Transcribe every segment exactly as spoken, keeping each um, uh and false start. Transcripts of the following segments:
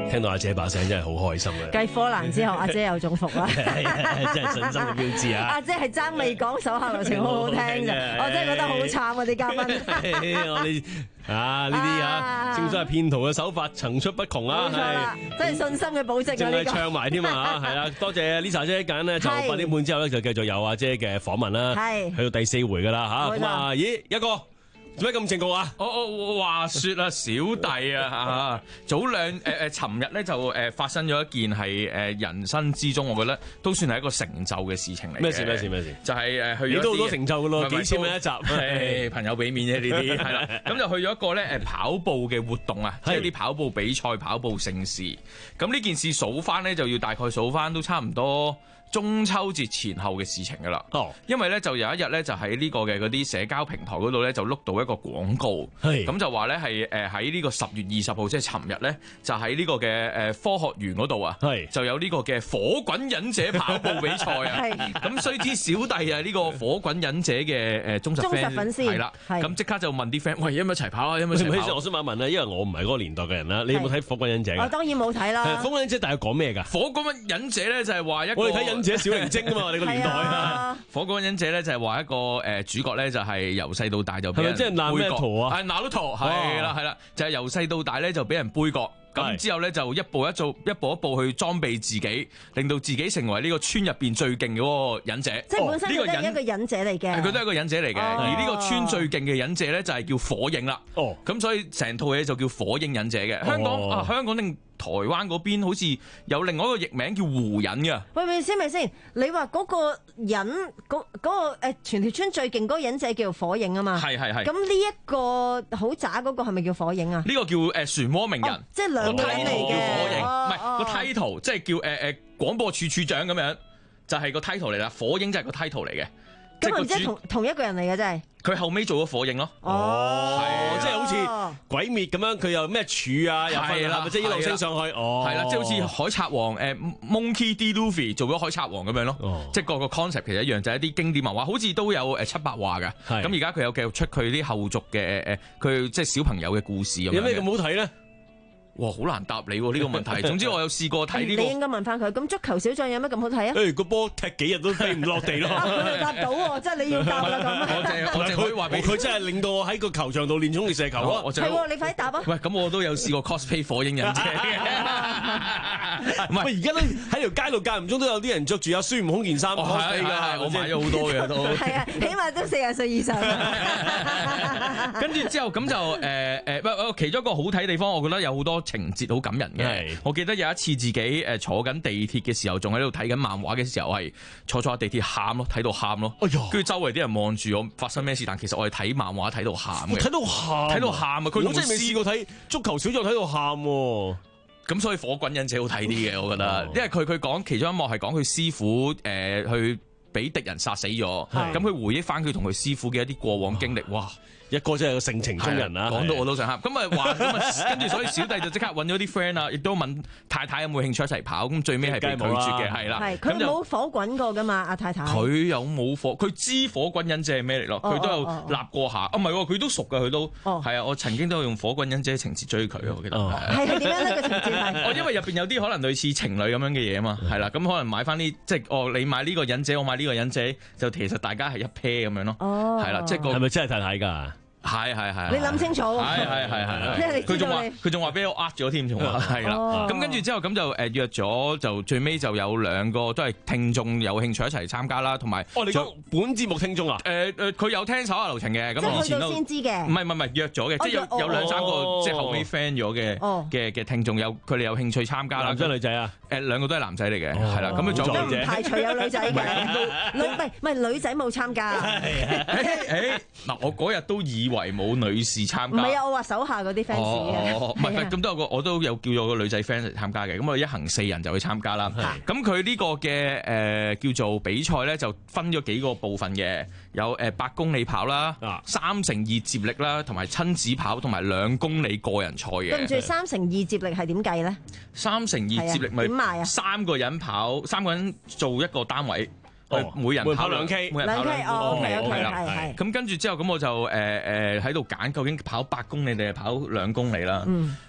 聽到阿姐把聲真係好開心嘅。 繼科蘭之後，阿姐又中伏啦， 係啊，真係信心嘅標誌啊！ 阿姐係爭未講手下留情好好聽啫，我真係覺得好慘啊啲嘉賓。 我哋啊呢啲啊，正所謂騙徒嘅手法層出不窮啊，係真係信心嘅保證啊！ 淨係呢個唱埋添啊，係啦，多謝 Lisa 姐揀咧，就八點半之後咧就繼續有阿姐嘅訪問啦，係去到第四回噶啦吓，咁啊，咦一個。做咩咁正局啊？ 我我話說啊，小弟啊嚇，早兩誒誒，尋日咧就誒發生咗一件係誒人生之中，我覺得都算係一個成就嘅事情嚟嘅。 咩事咩事咩事？ 就係誒去咗你都好多成就噶咯，幾千蚊一集， 係朋友俾面啫呢啲，係啦。咁就去咗一個咧誒跑步嘅活動啊，即係啲跑步比賽、跑步盛事。咁呢件事數翻咧，就要大概數翻都差唔多中秋節前後嘅事情噶啦，哦，因為咧就有一日咧就喺呢個嘅嗰啲社交平台嗰度咧就碌到一個廣告，係咁就話咧係誒喺呢個十月二十號即係尋日咧就喺呢個嘅誒科學園嗰度啊，係就有呢個嘅火滾忍者跑步比賽啊，係咁雖知小弟啊呢個火滾忍者嘅誒忠實 fans 粉絲係啦， 咁即刻就問啲 friend 喂，一唔一齊跑啊？一唔一齊跑？ 我想問一問咧，因為我唔係嗰個年代嘅人啦，你有冇睇火滾忍者？ 我當然冇睇啦。 火滾忍者大概講咩㗎？ 火滾忍者咧就係話一個我哋睇忍者小靈精啊嘛，你個年代啊！ 火滾忍者咧就係話一個誒主角咧就係由細到大就俾人即係納咩圖啊？ 係納魯圖，係啦係啦，就係由細到大咧就俾人杯葛，咁之後咧就一步一做一步一步去裝備自己，令到自己成為呢個村入邊最勁嘅嗰個忍者。 即係本身佢都係一個忍者嚟嘅， 佢都係一個忍者嚟嘅。而呢個村最勁嘅忍者咧就係叫火影啦。哦，咁所以成套嘢就叫火影忍者嘅。香港啊，香港定台灣嗰邊好似有另外一個譯名叫狐忍嘅。喂， 咪先咪先，你話嗰個忍嗰嗰個誒全條村最勁嗰個忍者叫火影啊嘛？係係係。咁呢一個好渣嗰個係咪叫火影啊？ 呢個叫誒漩渦鳴人， 即係兩個人嚟嘅。 叫火影，唔係個 title，即係叫誒誒廣播處處長咁樣，就係個 title 嚟啦。火影就係個 title 嚟嘅。 咁唔知同同一個人嚟嘅真係。 佢後尾做咗火影咯。 哦，係即係好似鬼滅咁樣，佢又咩柱啊，又分啦，即係一路升上去。哦，係啦，即係好似海賊王誒 Monkey D. Luffy 做咗海賊王咁樣咯。即係個個 concept 其實一樣，就係一啲經典漫畫，好似都有誒七百話㗎。咁而家佢有繼續出佢啲後續嘅誒誒，佢即係小朋友嘅故事咁樣。 有咩咁好睇咧？ 哇，好難答你喎呢個問題。總之我有試過睇呢個。 你應該問翻佢。咁足球小將有咩咁好睇啊？ 誒個波踢幾日都飛唔落地咯。 佢又答到喎，即係你要答啦咁。 我淨我淨可以話俾佢真係令到我喺個球場度練衝力射球啊！ 係喎，你快啲答啊！ 喂，咁我都有試過 cosplay 火影忍者。 唔係，而家都喺條街度間唔中都有啲人着住阿孫悟空件衫 cosplay 㗎。 我買咗好多嘅都。 係啊，起碼都四十歲以上。 跟住之後咁就誒誒，唔其中一個好睇地方，我覺得有好多情節好感人嘅。我記得有一次自己誒坐緊地鐵嘅時候，仲喺度睇緊漫畫嘅時候，係坐坐下地鐵喊咯，睇到喊咯。跟住周圍啲人望住我發生咩事，但其實我係睇漫畫睇到喊嘅。 睇到喊， 睇到喊啊！佢我真係未試過睇足球小將睇到喊。 咁所以火滾忍者好睇啲嘅，我覺得，因為佢佢講其中一幕係講佢師傅誒、呃、去俾敵人殺死咗，咁佢回憶翻佢同佢師傅嘅一啲過往經歷，哇！ 一個真係個性情中人啊， 講到我都想喊。咁啊話咁啊，跟住所以小弟就即刻揾咗啲 friend 啊，亦都問太太有冇興趣一齊跑。咁最尾係被拒絕嘅，係啦。係佢冇火滾過噶嘛，阿太太。 佢有冇火？佢知火滾忍者係咩嚟咯？佢都有立過下。啊唔係喎，佢都熟㗎，佢都。哦。係啊，我曾經都有用火滾忍者情節追佢，我記得。 係係點樣呢個情節係？ 哦，因為入邊有啲可能類似情侶咁樣嘅嘢啊嘛，係啦。咁可能買翻啲即係哦，你買呢個忍者，我買呢個忍者，就其實大家係一 pair 咁樣咯。哦。係啦，即係個。係咪真係太太㗎？係係係， 你諗清楚。 係係係係，佢仲話佢仲話俾我呃咗添，仲話係啦。咁跟住之後咁就誒約咗，就最尾就有兩個都係聽眾有興趣一齊參加啦，同埋哦，你講本節目聽眾啊？ 誒誒，佢有聽手下留情嘅，咁以前都先知嘅。 唔係唔係唔係約咗嘅，即係有有兩三個即係後尾 friend 咗嘅嘅嘅聽眾有佢哋有興趣參加啦。 男仔女仔啊？ 誒兩個都係男仔嚟嘅，係啦。咁佢仲唔排除有女仔嘅，女唔係唔係女仔冇參加。 誒嗱，我嗰日都以為冇女士參加， 唔係啊！我話手下嗰啲 fans 嘅， 唔係咁都有個，我都有叫咗個女仔 fans 嚟參加嘅。咁我一行四人就去參加啦。咁佢呢個嘅誒、呃、叫做比賽咧，就分咗幾個部分嘅，有誒八公里跑啦、啊、三乘二接力啦，同埋親子跑，同埋兩公里個人賽嘅。 跟住三乘二接力係點計咧？三乘二接力咪點賣啊？三個人跑，三個人做一個單位。哦、每人跑兩 K， 每人跑兩 K， 哦，係啦，係。咁跟住之後，咁我就誒誒喺度揀，究竟跑八公里定係跑兩公里啦？嗯，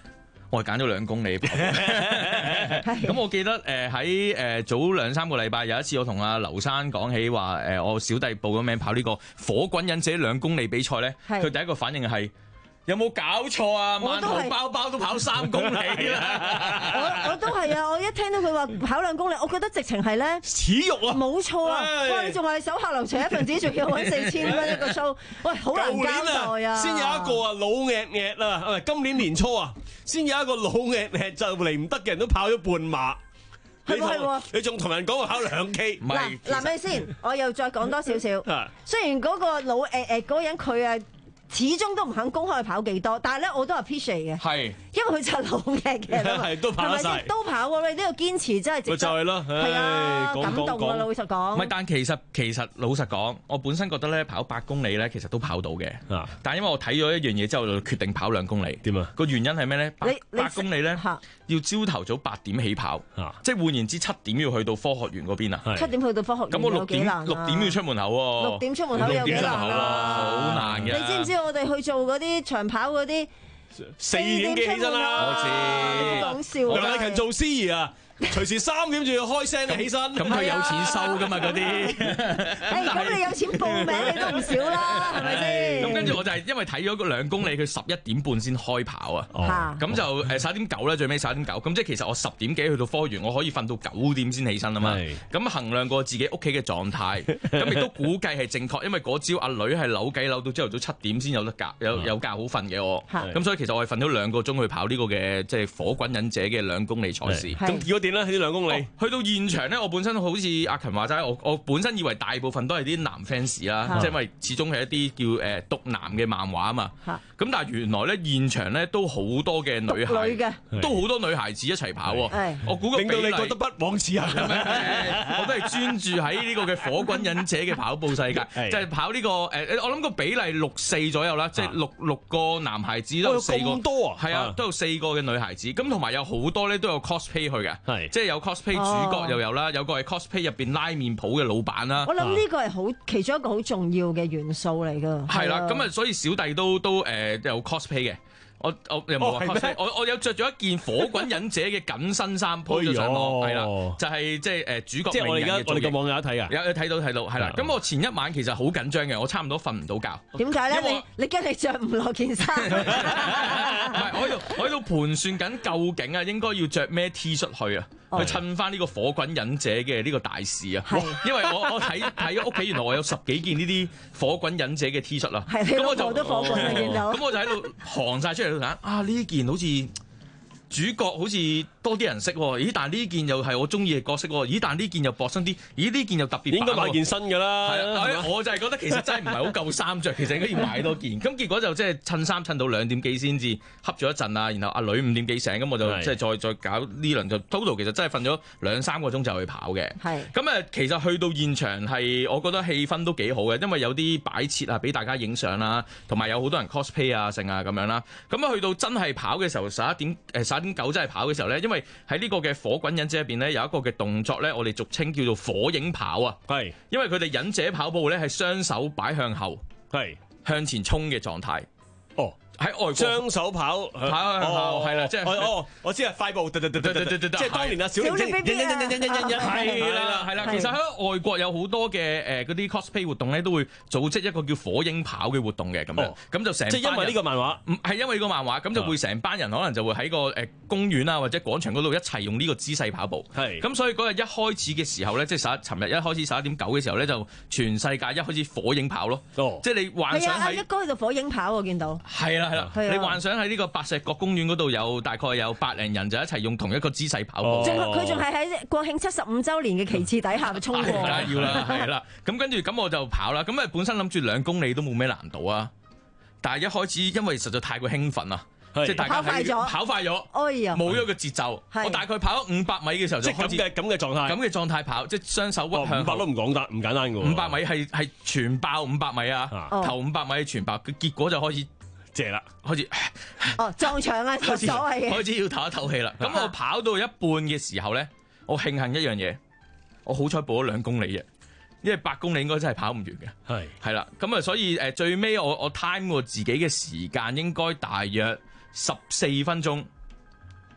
我係揀咗兩公里跑。咁我記得誒喺誒早兩三個禮拜有一次，我同阿劉生講起話誒、呃，我小弟報咗名跑呢個火滾忍者兩公里比賽咧，佢第一個反應係。有冇搞錯啊？萬豪包包都跑三公里啦！ 我我都係啊！我一聽到佢話跑兩公里，我覺得直情係咧恥辱啊！ 冇錯啊！哇！你仲係手下留情一份子，仲要揾四千蚊一個 show， 喂，好難交代啊！ 先有一個啊老壓壓啊，係咪今年年初啊，先有一個老壓壓就嚟唔得嘅人都跑咗半馬。 係喎係喎， 你仲同人講話考兩 K？ 嗱嗱咪先，我又再講多少少。雖然嗰個老誒誒嗰個人佢啊。始終都唔肯公開跑幾多，但係咧我都係 appreciate 嘅，係因為佢就老嘅嘅， 係都跑得晒， 都跑喎！你呢個堅持真係值得， 就係咯， 係啊，感動啊！老實講， 唔係，但其實其實老實講，我本身覺得咧跑八公里咧其實都跑到嘅，但係因為我睇咗一樣嘢之後，就決定跑兩公里。點啊？個原因係咩咧？八八公里咧要朝頭早八點起跑，即係換言之七點要去到科學園嗰邊啊！ 七點去到科學園， 咁我六點六點要出門口喎， 六點出門口有幾難啊？ 好難嘅， 你知唔知？我哋去做嗰啲長跑嗰啲四點幾起身啦， 我知。講笑。 梁禮勤做司儀啊，隨時三點就要開聲起身。 咁佢有錢收噶嘛嗰啲。 誒，咁你有錢報名你都唔少啦，係咪先？ 咁跟住我就係因為睇咗個兩公里，佢十一點半先開跑啊。咁就誒十一點九啦，最尾十一點九。咁即係其實我十點幾去到科園，我可以瞓到九點先起身啊嘛。咁衡量過自己屋企嘅狀態，咁亦都估計係正確，因為嗰朝阿女係扭計扭到朝頭早七點先有得覺，有有覺好瞓嘅我。咁所以其實我係瞓咗兩個鐘去跑呢個嘅即係火滾忍者嘅兩公里賽事。 咁結果點咧？呢兩公里去到現場咧，我本身好似阿勤話齋，我我本身以為大部分都係啲男 fans 啦，即係因為始終係一啲叫誒毒男嘅漫畫啊嘛。咁但係原來咧現場咧都好多嘅女孩，都好多女孩子一齊跑。我估個比例令到你覺得不枉此行。 我都係專注喺呢個嘅火滾忍者嘅跑步世界，就係跑呢個誒，我諗個比例六四左右啦，即係六六個男孩子都有四個。 咁多啊？ 係啊，都有四個嘅女孩子。咁同埋有好多咧都有 cosplay 去嘅，即係有 cosplay 主角又有啦，有個係 cosplay 入邊拉麵鋪嘅老闆啦。 我諗呢個係好其中一個好重要嘅元素嚟㗎。 係啦，咁啊，所以小弟都都誒有 cosplay 嘅。我我有冇話 cosplay？我我有着咗一件火滾忍者嘅緊身衫 po 咗上網，係啦，就係即係誒主角。 即係我哋而家我哋個網友一睇啊， 有有睇到睇到係啦。咁我前一晚其實好緊張嘅，我差唔多瞓唔到覺。 點解咧？你你驚你着唔落件衫？唔係，我喺度我喺度盤算緊究竟啊應該要着咩 T 恤去啊？去襯翻呢個火滾忍者嘅呢個大事啊！因為我我睇睇咗屋企，原來我有十幾件呢啲火滾忍者嘅 T 恤啦。咁我就都火滾啊！見到。 咁我就喺度行晒出嚟度睇啊！呢件好似主角好似多啲人識喎，咦？但係呢件又係我中意嘅角色喎，咦？但係呢件又薄身啲，咦？呢件又特別。 應該買件新㗎啦。 係啊，我就係覺得其實真係唔係好夠衫着，其實應該要買多件。咁結果就即係襯衫襯到兩點幾先至恰咗一陣啊，然後阿女五點幾醒，咁我就即係再再搞呢輪就 total 其實真係瞓咗兩三個鐘就去跑嘅。係。咁誒，其實去到現場係我覺得氣氛都幾好嘅，因為有啲擺設啊，俾大家影相啦，同埋有好多人 cosplay 啊，剩啊咁樣啦。咁啊，去到真係跑嘅時候，十一點誒十一點九真係跑嘅時候咧，因為喺呢個嘅火滾忍者入邊咧有一個嘅動作咧，我哋俗稱叫做火影跑啊。係，因為佢哋忍者跑步咧係雙手擺向後，係向前衝嘅狀態。哦，喺外國雙手跑跑向後係啦，即係哦，我知啊，快步，即係當年啊，小玲玲， 係啦係啦。其實喺外國有好多嘅誒嗰啲 cosplay 活動咧，都會組織一個叫火影跑嘅活動嘅咁樣。咁就成即係因為呢個漫畫， 唔係因為呢個漫畫，咁就會成班人可能就會喺個誒公園啊或者廣場嗰度一齊用呢個姿勢跑步。係。咁所以嗰日一開始嘅時候咧，即係十一，尋日一開始十一點九嘅時候咧，就全世界一開始火影跑咯。哦。即係你幻想喺一哥喺度火影跑，我見到。 係啦係啦。你幻想喺呢個白石角公園嗰度有大概有百零人就一齊用同一個姿勢跑步。 佢仲係喺國慶七十五週年嘅旗幟底下衝過。 梗係要啦，係啦。咁跟住咁我就跑啦。咁誒本身諗住兩公里都冇咩難度啊，但係一開始因為實在太過興奮啊，即係大家跑快咗， 跑快咗， 哎呀， 冇咗個節奏。我大概跑咗五百米嘅時候就開始咁嘅咁嘅狀態， 咁嘅狀態跑，即係雙手屈向。 五百都唔講得，唔簡單㗎喎。 五百米係係全爆五百米啊，頭五百米全爆，嘅結果就開始。謝啦，開始哦撞牆啊，所謂嘅開始要唞一唞氣啦。咁我跑到一半嘅時候咧，我慶幸一樣嘢，我好彩報咗兩公里啫，因為八公里應該真係跑唔完嘅。係係啦，咁啊，所以誒最尾我我 time 過自己嘅時間應該大約十四分鐘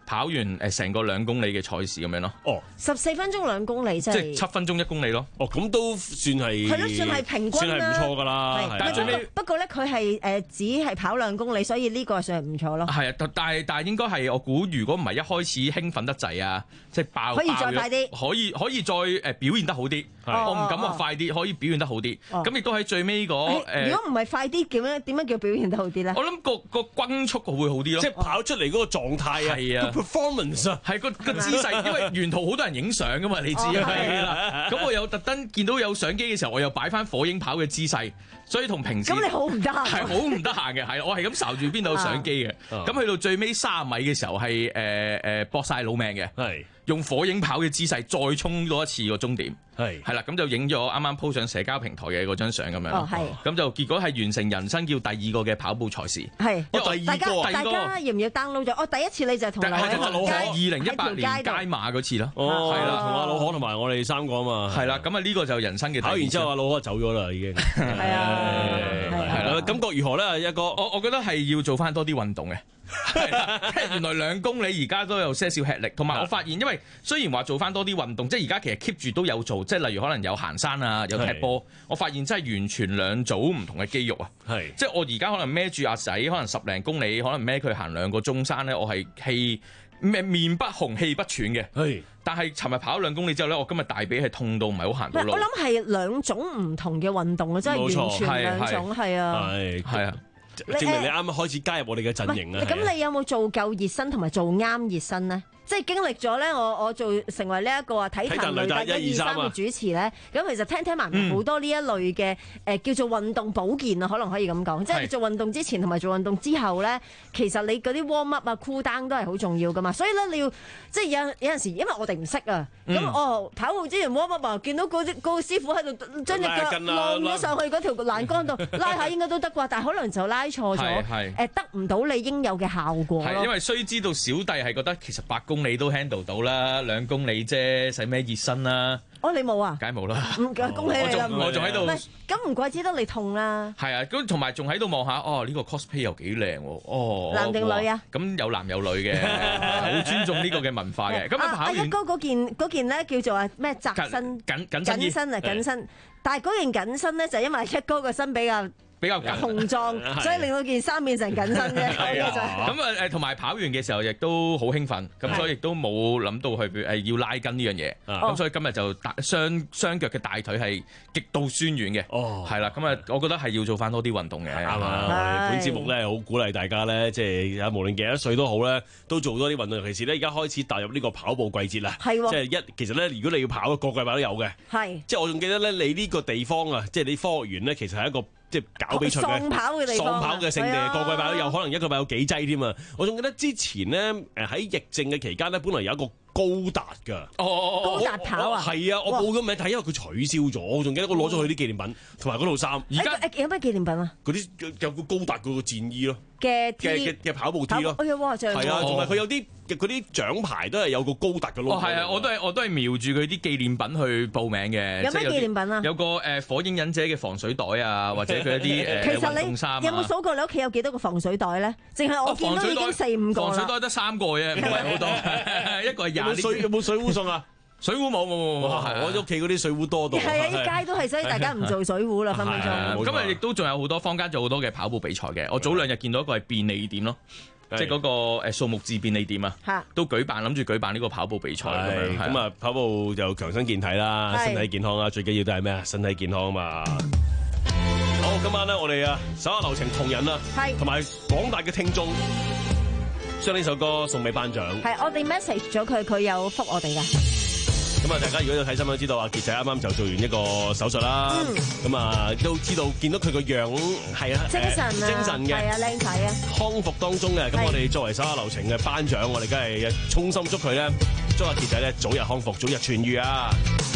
跑完誒成個兩公里嘅賽事咁樣咯。 哦， 十四分鐘兩公里即係即係七分鐘一公里咯。 哦，咁都算係係咯，算係平均啦， 算係唔錯㗎啦。 係，但係最尾不過咧，佢係誒只係跑兩公里，所以呢個算係唔錯咯。 係啊，但係但係應該係我估，如果唔係一開始興奮得滯啊，即係爆可以再快啲， 可以可以再誒表現得好啲。我唔敢話快啲，可以表現得好啲。咁亦都喺最尾嗰誒。 如果唔係快啲，點樣點樣叫表現得好啲咧？ 我諗個個均速會好啲咯， 即係跑出嚟嗰個狀態啊， 係啊， 個 performance 啊， 係個個姿勢，因為沿途好多人影相噶嘛，你知係啦。咁我有特登見到有相機嘅時候，我又擺翻火影跑嘅姿勢，所以同平時咁你好唔得閒， 係好唔得閒嘅，係我係咁睄住邊度有相機嘅。咁去到最尾三十米嘅時候係誒誒搏晒老命嘅，係用火影跑嘅姿勢再衝多一次個終點。係係啦，咁就影咗啱啱 po 上社交平台嘅嗰張相咁樣。哦，係。咁就結果係完成人生叫第二個嘅跑步賽事。係。我第二個， 大家要唔要 download 咗？哦，第一次你就係同老可二零一八年街馬嗰次咯。 哦，係啦，同阿老可同埋我哋三個啊嘛。 係啦，咁啊呢個就人生嘅。 跑完之後，阿老可走咗啦，已經。 係啊。 係啦，感覺如何咧？一個， 我我覺得係要做翻多啲運動嘅。係啦，原來兩公里而家都有些少吃力，同埋我發現，因為雖然話做翻多啲運動，即係而家其實 keep 住都有做，即係例如可能有行山啊，有踢波，我發現真係完全兩組唔同嘅肌肉啊！係，即係我而家可能孭住阿仔，可能十零公里，可能孭佢行兩個鐘山咧，我係氣咩面不紅氣不喘嘅。係，但係尋日跑咗兩公里之後咧，我今日大髀係痛到唔係好行到路。 我諗係兩種唔同嘅運動啊，真係完全兩種係啊， 係係啊。 證明你啱啱開始加入我哋嘅陣營啊！ 咁你有冇做夠熱身同埋做啱熱身呢？即係經歷咗咧，我我做成為呢一個啊體壇雷達一二三嘅主持咧，咁其實聽聽埋好多呢一類嘅誒叫做運動保健啊，可能可以咁講，即係做運動之前同埋做運動之後咧，其實你嗰啲 warm up 啊、cool down 都係好重要噶嘛。所以咧，你要即係有有陣時，因為我哋唔識啊，咁哦跑步之前 warm up 啊，見到嗰啲嗰個師傅喺度將隻腳晾咗上去嗰條欄杆度拉下應該都得啩，但係可能就拉錯咗，誒得唔到你應有嘅效果咯。 係因為須知道小弟係覺得其實八公里都 handle 到啦，兩公里啫，使咩熱身啦？ 哦，你冇啊？ 梗係冇啦！ 唔恭喜你啦！ 我仲喺度， 咁唔怪之得你痛啦。 係啊，咁同埋仲喺度望下，哦呢個 cosplay 又幾靚喎，哦男定女啊？ 咁有男有女嘅，好尊重呢個嘅文化嘅。咁啊跑完阿一哥嗰件嗰件咧叫做啊咩窄身緊緊緊身啊緊身，但係嗰件緊身咧就因為一哥個身比較比較緊雄壯，所以令到件衫變成緊身啫。 咁啊誒，同埋跑完嘅時候亦都好興奮，咁所以亦都冇諗到去誒要拉筋呢樣嘢。咁所以今日就大雙雙腳嘅大腿係極度酸軟嘅。哦，係啦，咁啊，我覺得係要做翻多啲運動嘅。啱啊！本節目咧好鼓勵大家咧，即係無論幾多歲都好咧，都做多啲運動。尤其是咧而家開始踏入呢個跑步季節啦。係喎，即係一其實咧，如果你要跑，個個禮拜都有嘅。係，即係我仲記得咧，你呢個地方啊，即係你科學園咧，其實係一個即係搞比賽嘅喪跑嘅地方， 喪跑嘅聖地，個個禮拜都有，可能一個禮拜有幾劑添啊！我仲記得之前咧，誒喺疫症嘅期間咧，本來有一個高達㗎， 哦哦哦，高達跑啊，係啊，我報咗名睇，因為佢取消咗，我仲記得我攞咗佢啲紀念品同埋嗰套衫。而家有咩紀念品啊？ 嗰啲有個高達嗰個戰衣咯， 嘅嘅嘅跑步 T 咯， 哎呀哇，正係啊，同埋佢有啲嗰啲獎牌都係有個高達嘅 logo。 哦，係啊，我都係我都係瞄住佢啲紀念品去報名嘅。 有咩紀念品啊？ 有個誒火影忍者嘅防水袋啊，或者佢一啲誒運動衫啊。 有冇數過你屋企有幾多個防水袋咧？淨係我見到已經四五個啦。 防水袋得三個啫，唔係好多。一個係廿。 水有冇水壺送啊？ 水壺冇冇冇冇， 我屋企嗰啲水壺多到。 係啊，啲街都係，所以大家唔做水壺啦，分分鐘。 今日亦都仲有好多坊間做好多嘅跑步比賽嘅。我早兩日見到一個係便利店咯，即係嗰個誒數目字便利店啊，都舉辦諗住舉辦呢個跑步比賽咁樣。 咁啊，跑步就強身健體啦，身體健康啊，最緊要都係咩啊？身體健康啊嘛。好，今晚咧我哋啊手下留情同仁啊，同埋廣大嘅聽眾，將呢首歌送俾班長。 係，我哋 message 咗佢，佢有覆我哋嘅。 咁啊，大家如果有睇新聞知道阿傑仔啱啱就做完一個手術啦。咁啊，都知道見到佢個樣係啊， 精神啊， 精神嘅， 係啊，靚仔啊， 康復當中嘅。咁我哋作為手下留情嘅班長，我哋梗係衷心祝佢咧，祝阿傑仔咧早日康復，早日痊愈啊！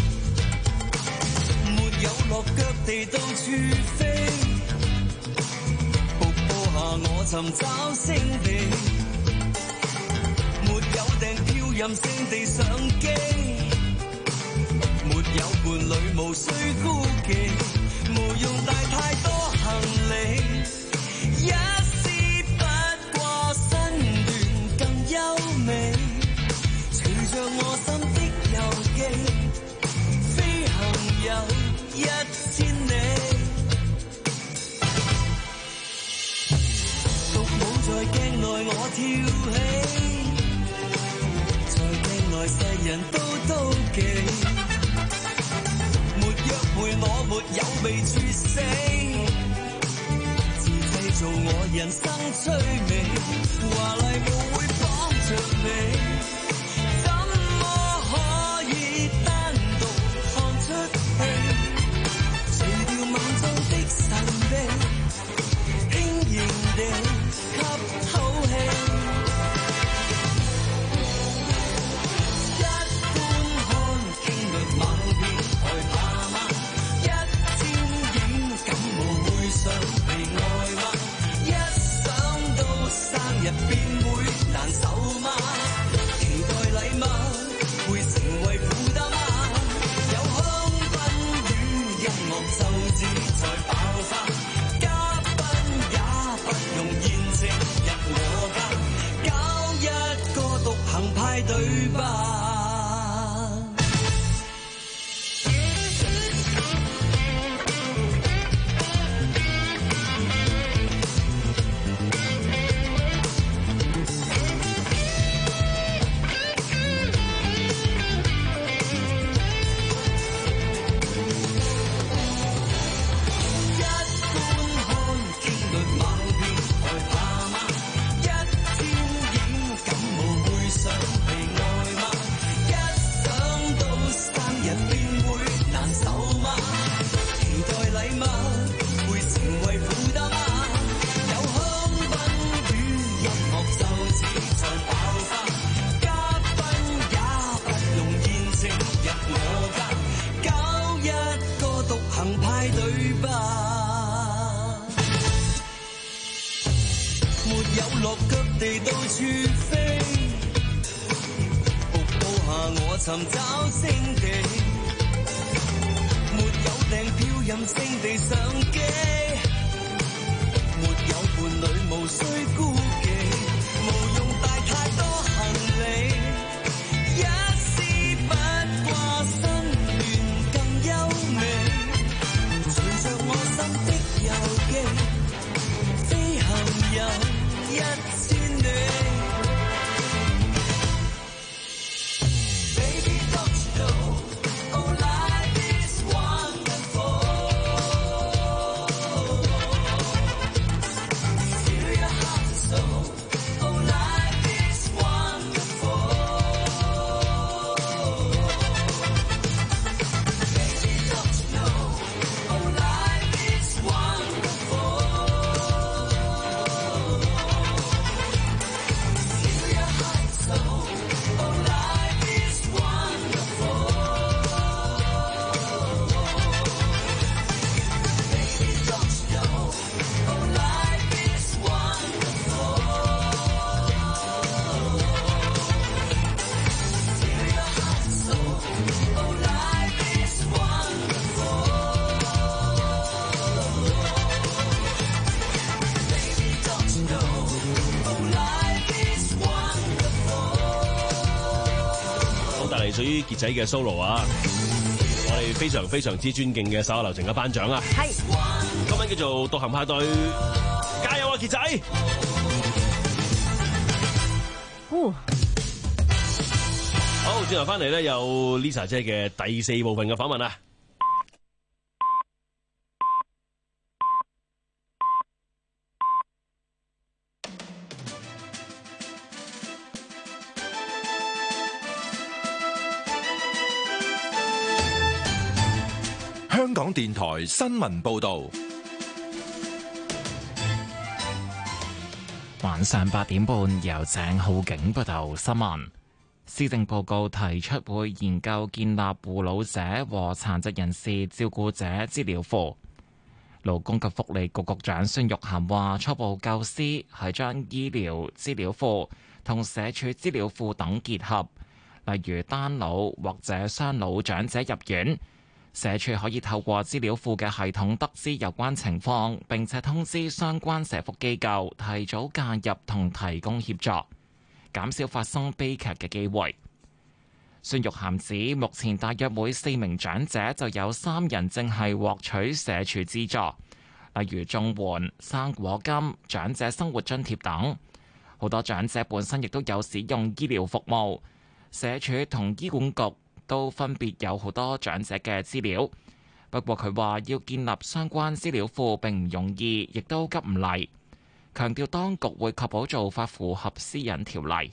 沒有落腳地到處飛，瀑布下我尋找勝地，沒有訂票任性地上機，沒有伴侶無需孤寂，無用帶太多行李，一絲不過身段更優美。 內我跳起，在鏡內世人都妒忌，沒約會我沒有被處死，自製造我人生趣味，華麗舞會綁着你，怎麼可以單獨看出戲，除掉夢中的神秘，輕盈地吸口氣，一般看經歷猛片害怕嗎？一天影感冒會想被愛嗎？一想到生日便會難受嗎？期待禮物會成為負擔嗎？有香檳與音樂就自在爆發，嘉賓也不用宴請入我家，搞一個獨行派對吧。一般看經歷猛片害怕嗎？一天影感冒會想被愛嗎？一想到生日便會難受嗎？期待禮物會成為負擔嗎？有香檳與音樂就自在爆發，嘉賓也不用宴請入我家，搞一個獨行派對吧。沒有落腳地到處飛，瀑布下我尋找星地，沒有訂票任性地上機，沒有伴侶無需顧忌，無用帶太多行李，一絲不掛心願更優美，隨着我心的遊記，飛行有一千里。Baby, don't you know, oh, life is wonderful. Feel your heart and soul, oh, life is wonderful. Baby, don't you know, oh, life is wonderful. Feel your heart and soul, oh, life is wonderful. Baby, don't you know, oh, life is wonderful. Feel your heart and soul, oh, life is wonderful. Baby, don't you know, oh, life is wonderful. 好，帶嚟屬於傑仔嘅 solo 啊！我哋非常非常之尊敬嘅手下留情嘅班長啊！ 係今晚叫做獨行派對，加油啊，傑仔！ 呼好，轉頭翻嚟咧，有 Lisa 姐嘅第四部分嘅訪問啊！ 香港電台新聞報導， 晚上八點半由鄭浩景報道新聞。施政報告提出會研究建立護老者和殘疾人士照顧者資料庫。勞工及福利局局長孫玉菡話：初步構思係將醫療資料庫同社署資料庫等結合，例如單老或者雙老長者入院，社署可以透過資料庫嘅系統得知有關情況，並且通知相關社福機構提早介入同提供協助，減少發生悲劇嘅機會。孫玉菡指，目前大約每四名長者就有三人正係獲取社署資助，例如綜援、生果金、長者生活津貼等。 好多長者本身亦都有使用醫療服務，社署同醫管局都分別有好多長者嘅資料。不過佢話要建立相關資料庫並唔容易，亦都急唔嚟，強調當局會確保做法符合私隱條例。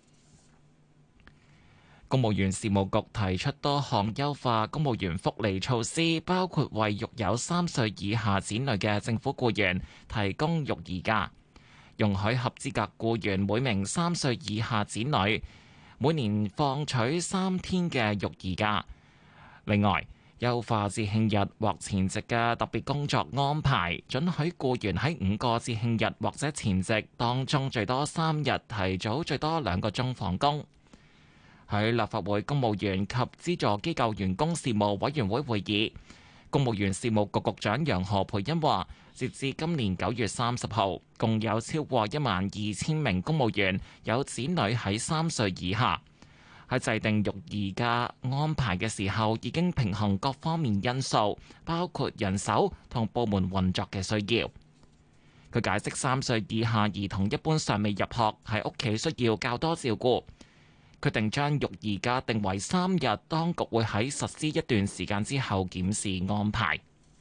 公務員事務局提出多項優化公務員福利措施，包括為育有三歲以下子女嘅政府僱員提供育兒假，容許合資格僱員每名三歲以下子女每年放取三天嘅育兒假。另外，優化節慶日或前夕嘅特別工作安排，准許僱員喺五個節慶日或者前夕當中最多三日提早最多兩個鐘放工。喺立法會公務員及資助機構員工事務委員會會議，公務員事務局局長楊何蓓茵話，截至今年九月三十號，共有超過一萬二千名公務員有子女喺三歲以下。喺制定育兒假安排嘅時候，已經平衡各方面因素，包括人手同部門運作嘅需要。佢解釋，三歲以下兒童一般尚未入學，喺屋企需要較多照顧，決定將育兒假定為三日，當局會喺實施一段時間之後檢視安排。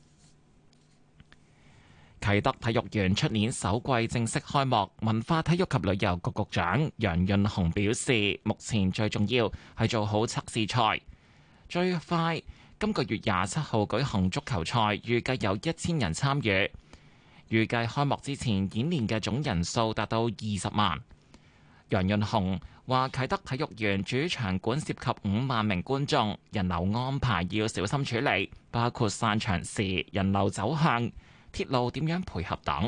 啟德體育園出年首季正式開幕，文化體育及旅遊局局長楊潤雄表示，目前最重要係做好測試賽，最快今個月廿七號舉行足球賽，預計有一千人參與，預計開幕之前演練嘅總人數達到二十萬。楊潤雄話，啟德體育園主場館涉及五萬名觀眾，人流安排要小心處理，包括散場時人流走向、鐵路點樣配合等。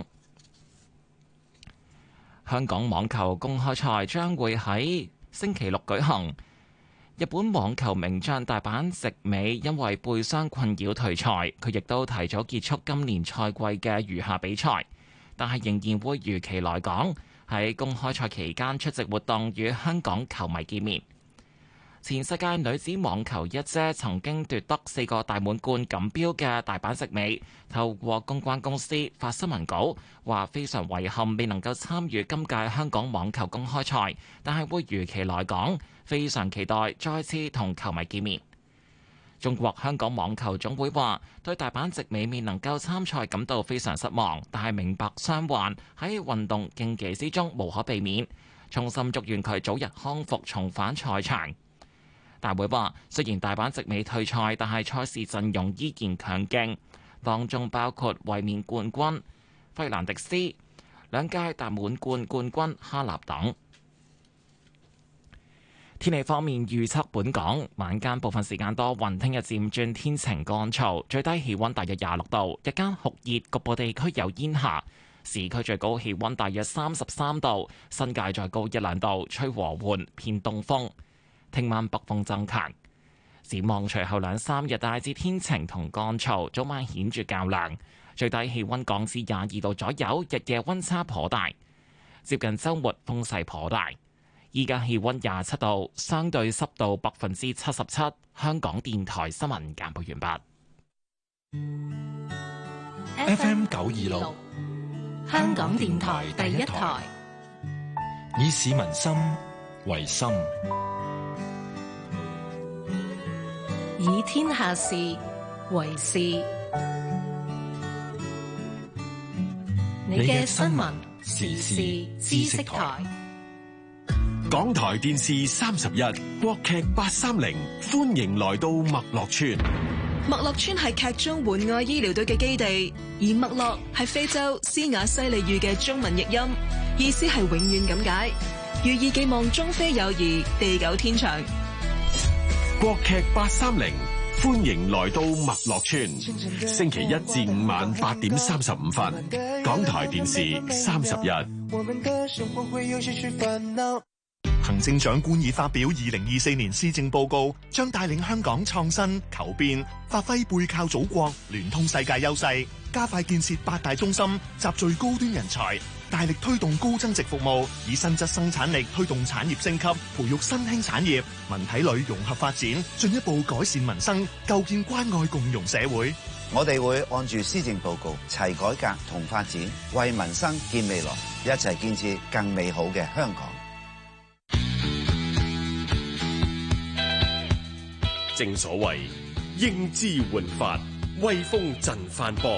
香港網球公開賽將會喺星期六舉行。日本網球名將大阪直美因為背傷困擾退賽，佢亦都提早結束今年賽季嘅餘下比賽，但係仍然會如期來港，喺公開賽期間出席活動，與香港球迷見面。前世界女子網球一姐，曾經奪得四個大滿貫錦標嘅大阪直美，透過公關公司發新聞稿，話非常遺憾未能夠參與今屆香港網球公開賽，但係會如期來港，非常期待再次同球迷見面。中國香港網球總會話對大阪直美未能夠參賽感到非常失望，但係明白傷患喺運動競技之中無可避免，衷心祝願佢早日康復重返賽場。大會話，雖然大阪直美退賽，但係賽事陣容依然強勁，當中包括衛冕冠軍費蘭迪斯、兩屆大滿貫冠軍哈納等。天氣方面預測，本港晚間部分時間多雲，聽日漸轉天晴乾燥，最低氣溫大約廿六度，日間酷熱，局部地區有煙霞。市區最高氣溫大約三十三度，新界再高一兩度，吹和緩偏東風。聽晚北風增強，展望隨後兩三日大致天晴同乾燥，早晚顯著較涼，最低氣溫降至廿二度左右，日夜溫差頗大。接近週末風勢頗大。依家氣溫廿七度，相對濕度百分之七十七。香港電台新聞簡報完畢。F M 九二六， 香港電台第一台， 以市民心為心， 以天下事為事。你嘅新聞時事知識台。 港台電視三十一，國劇八三零，歡迎來到麥樂村。 麥樂村係劇中援外醫療隊嘅基地，而麥樂係非洲斯瓦西里語嘅中文譯音，意思係永遠咁解，寓意寄望中非友誼地久天長。 國劇八三零，歡迎來到麥樂村，星期一至五晚八點三十五分，港台電視三十一。 行政長官已發表二零二四年施政報告，將帶領香港創新求變，發揮背靠祖國、聯通世界優勢，加快建設八大中心，集聚高端人才，大力推動高增值服務，以新質生產力推動產業升級，培育新興產業，文體旅融合發展，進一步改善民生，構建關愛共融社會。 我哋會按住施政報告，齊改革同發展，為民生建未來，一齊建設更美好嘅香港。 正所謂英姿煥發，威風震翻波。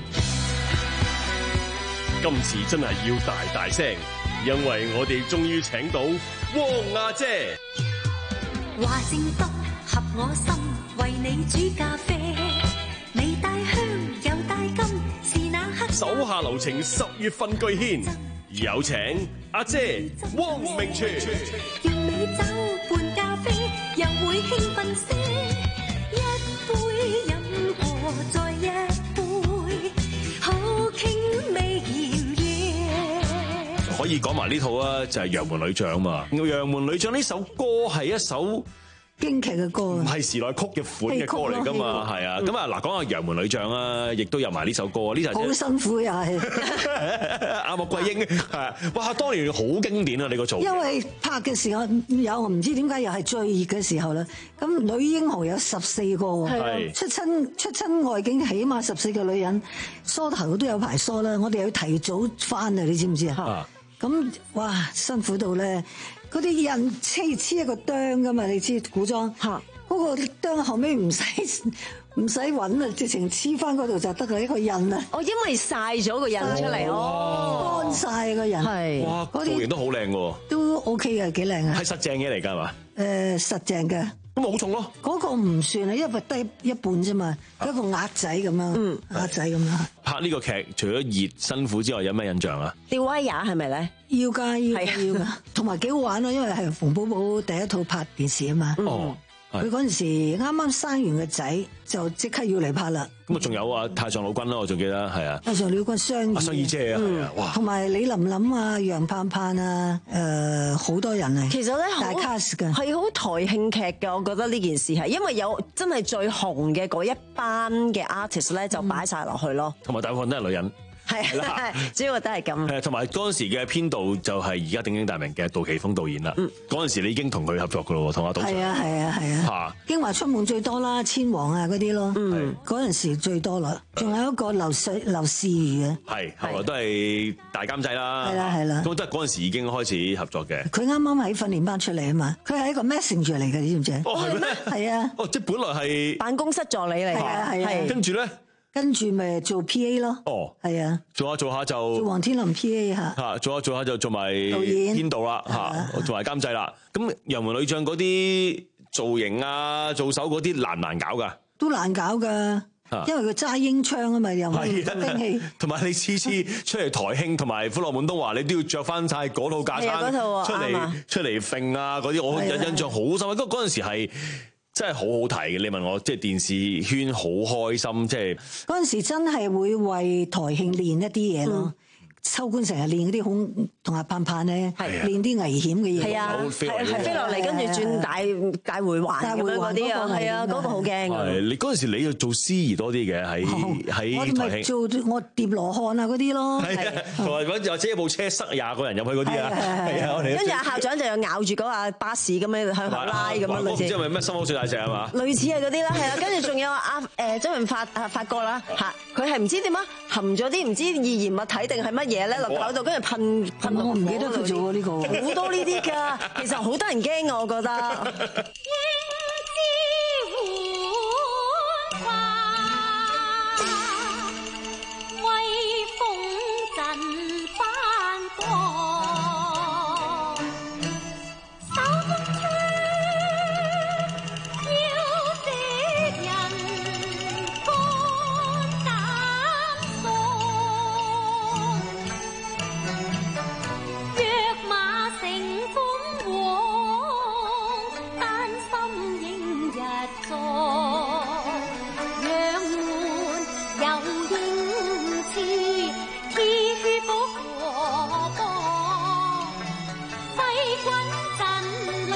今次真係要大大聲，因為我哋終於請到汪阿姐。 話聲多合我心，為你煮咖啡，你帶香又帶金，是那刻手下留情，十月份巨獻，有請阿姐汪明荃。 讓你找半咖啡，又會興奮些，一杯飲過再一杯，好傾味鹽嘢。 可以講埋呢套啊，就係《楊門女將》嘛。《楊門女將》呢首歌係一首京劇嘅歌， 唔係時代曲嘅款嘅歌嚟噶嘛，係啊。咁啊嗱，講下《楊門女將》啊，亦都有埋呢首歌。呢首好辛苦又係。 阿莫桂英係，哇！當年好經典啊，你個造型。 因為拍嘅時候有唔知點解又係最熱嘅時候啦。咁女英雄有十四個喎，出親出親外景起碼十四個女人，梳頭都有排梳啦。我哋要提早翻啊，你知唔知啊？咁哇辛苦到咧，嗰啲人黐黐一個釘噶嘛，你知古裝嚇嗰個釘後尾唔使唔使揾啊，直情黐翻嗰度就得啦，一個印啊！ 哦，因為曬咗個印出嚟哦， 乾曬個人係哇，造型都好靚喎， 都 OK 嘅，幾靚啊！ 係實淨嘢嚟㗎係嘛？ 誒實淨嘅。 咁咪好重咯？ 嗰個唔算啊，因為低一半啫嘛，一個鴨仔咁樣，嗯，鴨仔咁樣。 拍呢個劇除咗熱辛苦之外，有咩印象啊？ 吊威也係咪咧？ 要㗎，要㗎，要㗎，同埋幾好玩咯，因為係馮寶寶第一套拍電視啊嘛。哦。佢嗰陣時啱啱生完個仔，就即刻要嚟拍啦。 咁啊，仲有啊，太上老君啦，我仲記得係啊。 太上老君雙雙姨姐啊，係啊，哇！ 同埋李琳琳啊、楊盼盼啊，誒好多人啊。 其實咧， 大 cast 㗎， 係好台慶劇嘅。我覺得呢件事係因為有真係最紅嘅嗰一班嘅 artist 咧，就擺晒落去咯。 同埋大部分都係女人。 係啦，主要都係咁。 係同埋嗰陣時嘅編導就係而家鼎鼎大名嘅杜琪峰導演啦。嗰陣時你已經同佢合作噶咯，同阿杜。係啊係啊係啊。嚇！京華春夢最多啦，千王啊嗰啲咯。嗯。嗰陣時最多啦，仲有一個劉水劉士餘嘅。係， 後來都係大監製啦。係啦係啦。咁都係嗰陣時已經開始合作嘅。 佢啱啱喺訓練班出嚟啊嘛，佢係一個 messenger 嚟嘅，你知唔知啊？ 哦係咩？ 係啊。 哦，即係本來係辦公室助理嚟嘅。係啊係啊。 跟住咧。 跟住咪做 P A 咯，哦，係啊， 做下做下就做黃天林 P A 嚇， 嚇做下做下就做埋編導啦嚇，做埋監製啦。咁楊門女將嗰啲造型啊、做手嗰啲難唔難搞噶？ 都難搞㗎，因為佢揸英槍啊嘛，又冇兵器， 同埋你次次出嚟台慶同埋歡樂滿東華，你都要着翻晒嗰套架撐出嚟出嚟揈啊嗰啲，我印印象好深。不過嗰陣時係。真係好好睇嘅，你問我即係電視圈好開心，即係嗰陣時真係會為台慶練一啲嘢咯。秋官成日練嗰啲好同阿盼盼咧，練啲危險嘅嘢。係啊，係飛落嚟，跟住轉大大回環咁樣嗰啲啊，係啊，嗰個好驚。 係你嗰陣時你就做司儀多啲嘅喺喺我咪做我疊羅漢啊嗰啲咯。 係啊，同埋或者一部車塞廿個人入去嗰啲啊。係啊， 跟住阿校長就要咬住嗰架巴士咁樣向後拉咁樣類似。 即係咪咩心口碎大石係嘛？ 類似係嗰啲啦，係啦。跟住仲有阿誒周潤發啊發哥啦嚇，佢係唔知點啊含咗啲唔知易燃物體定係乜嘢咧落口度，跟住噴噴。 我唔記得佢做過呢個。 好多呢啲㗎，其實好多人驚啊，我覺得。 細滾陣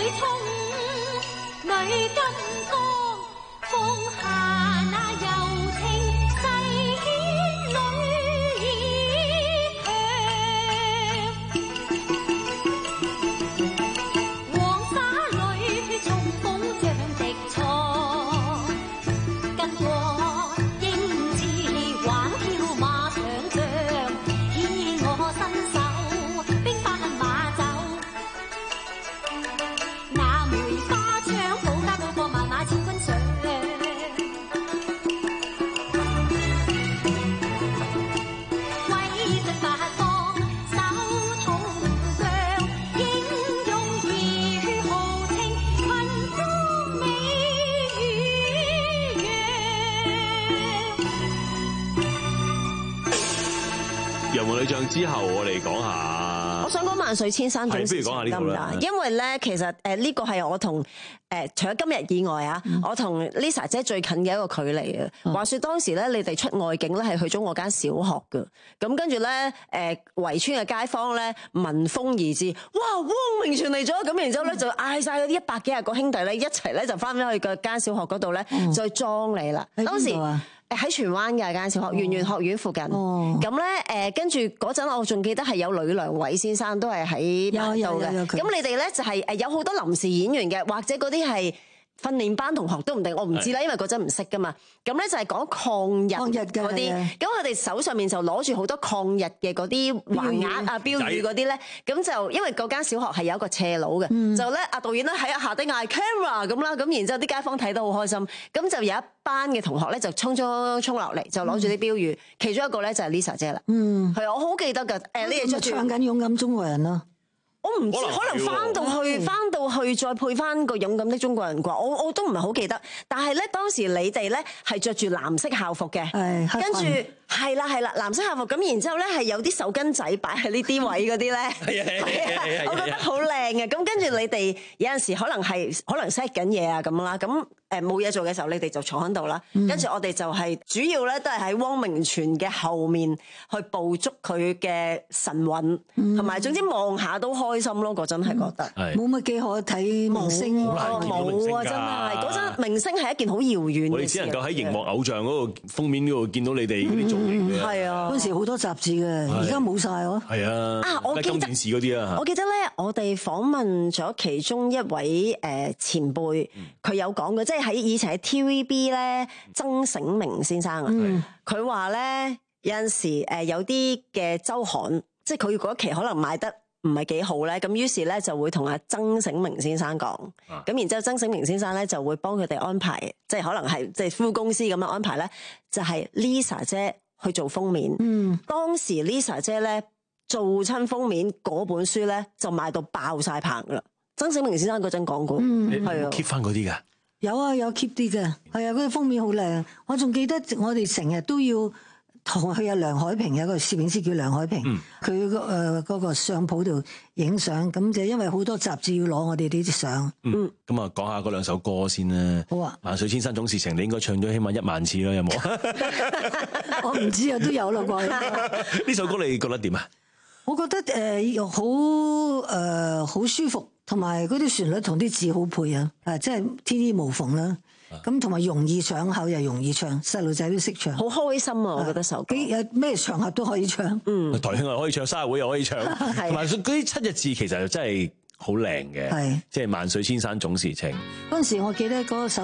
遊牧女將之後，我哋講下。 我想講萬歲千山總是情得唔得？因為咧，其實誒呢個係我同誒除咗今日以外啊，嗯、我同 Lisa 姐最近嘅一個距離啊。嗯、話說當時咧，你哋出外景咧係去咗我間小學㗎，咁跟住咧誒圍村嘅街坊咧聞風而至，哇！汪明荃嚟咗，咁然之後咧就嗌晒嗰啲一百幾廿個兄弟咧一齊咧就翻返去個間小學嗰度咧再裝你啦。當時。喺荃灣嘅間小學，圓玄學院附近。咁咧，誒跟住嗰陣，我仲記得係有呂良偉先生都係喺度嘅。咁你哋咧就係誒有好多臨時演員嘅，或者嗰啲係訓練班同學都唔定，我唔知啦，因為嗰陣唔識噶嘛。咁咧就係講抗日嗰啲，咁佢哋手上面就攞住好多抗日嘅嗰啲橫額啊、標語嗰啲咧。咁就因為嗰間小學係有一個斜路嘅，就咧阿導演咧喺下底嗌 camera 咁啦，咁然之後啲街坊睇得好開心，咁就有一班嘅同學咧就衝衝衝落嚟，就攞住啲標語，其中一個咧就係 Lisa 姐啦。嗯，係我好記得㗎。誒，你哋唱緊勇敢中國人咯。 我唔知，可能翻到去翻到去再配翻個勇敢的中國人啩，我我都唔係好記得。但係咧當時你哋咧係着住藍色校服嘅，跟住係啦係啦藍色校服，咁然之後咧係有啲手巾仔擺喺呢啲位嗰啲咧，係啊係啊，我覺得好靚嘅。咁跟住你哋有陣時可能係可能 set 緊嘢啊咁啦，咁誒冇嘢做嘅時候，你哋就坐喺度啦。跟住我哋就係主要咧都係喺汪明荃嘅後面去捕捉佢嘅神韻，同埋總之望下都開心咯。嗰陣係覺得冇乜幾可睇明星， 冇啊！真係嗰陣明星係一件好遙遠嘅事。 我哋只能夠喺熒幕偶像嗰個封面嗰度見到你哋嗰啲造型嘅。 係啊， 嗰時好多雜誌嘅，而家冇晒喎。 係啊， 啊我記得電視嗰啲啊。 我記得咧，我哋訪問咗其中一位誒前輩，佢有講嘅，即係喺以前喺 T V B 咧，曾醒明先生啊，佢話咧有陣時誒有啲嘅週刊，即係佢嗰期可能賣得唔係幾好咧，咁於是咧就會同阿曾醒明先生講，咁然之後曾醒明先生咧就會幫佢哋安排，即係可能係即係副公司咁樣安排咧，就係 Lisa 姐去做封面。嗯，當時 Lisa 姐咧做親封面嗰本書咧就賣到爆晒棚噶啦。曾醒明先生嗰陣講過，係啊 keep 翻嗰啲噶， 有啊有 keep 啲嘅，係啊嗰啲封面好靚，我仲記得我哋成日都要。同佢有梁海平，有個攝影師叫梁海平，佢誒嗰個相鋪度影相，咁就因為好多雜誌要攞我哋呢啲相。 嗯，咁啊講下嗰兩首歌先啦。好啊，萬水千山總是情，你應該唱咗起碼一萬次啦，有冇？ 我唔知啊，都有啦啩。 呢首歌你覺得點啊？ 我覺得誒好誒好舒服，同埋嗰啲旋律同啲字好配啊！誒，即係天衣無縫啦。咁同埋容易上口又容易唱，細路仔都識唱， 好開心啊！我覺得首歌幾有咩場合都可以唱， 嗯， 台慶又可以唱，生日會又可以唱，同埋嗰啲七日字其實真係好靚嘅，係即係萬水千山總是情。 嗰陣時我記得嗰首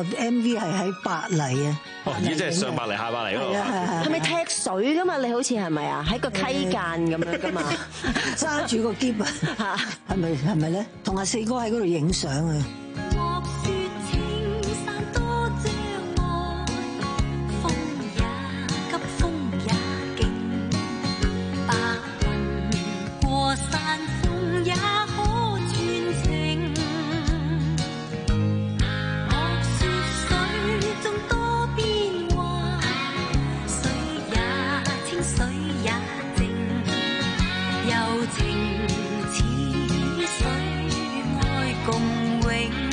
M V 係喺百麗啊， 哦，而家即係上百麗下百麗咯， 係咪踢水噶嘛？你好似係咪啊？喺個溪澗咁樣噶嘛， 揸住個篋啊，係咪係咪咧？同阿四哥喺嗰度影相啊！ 情似水，愛共永。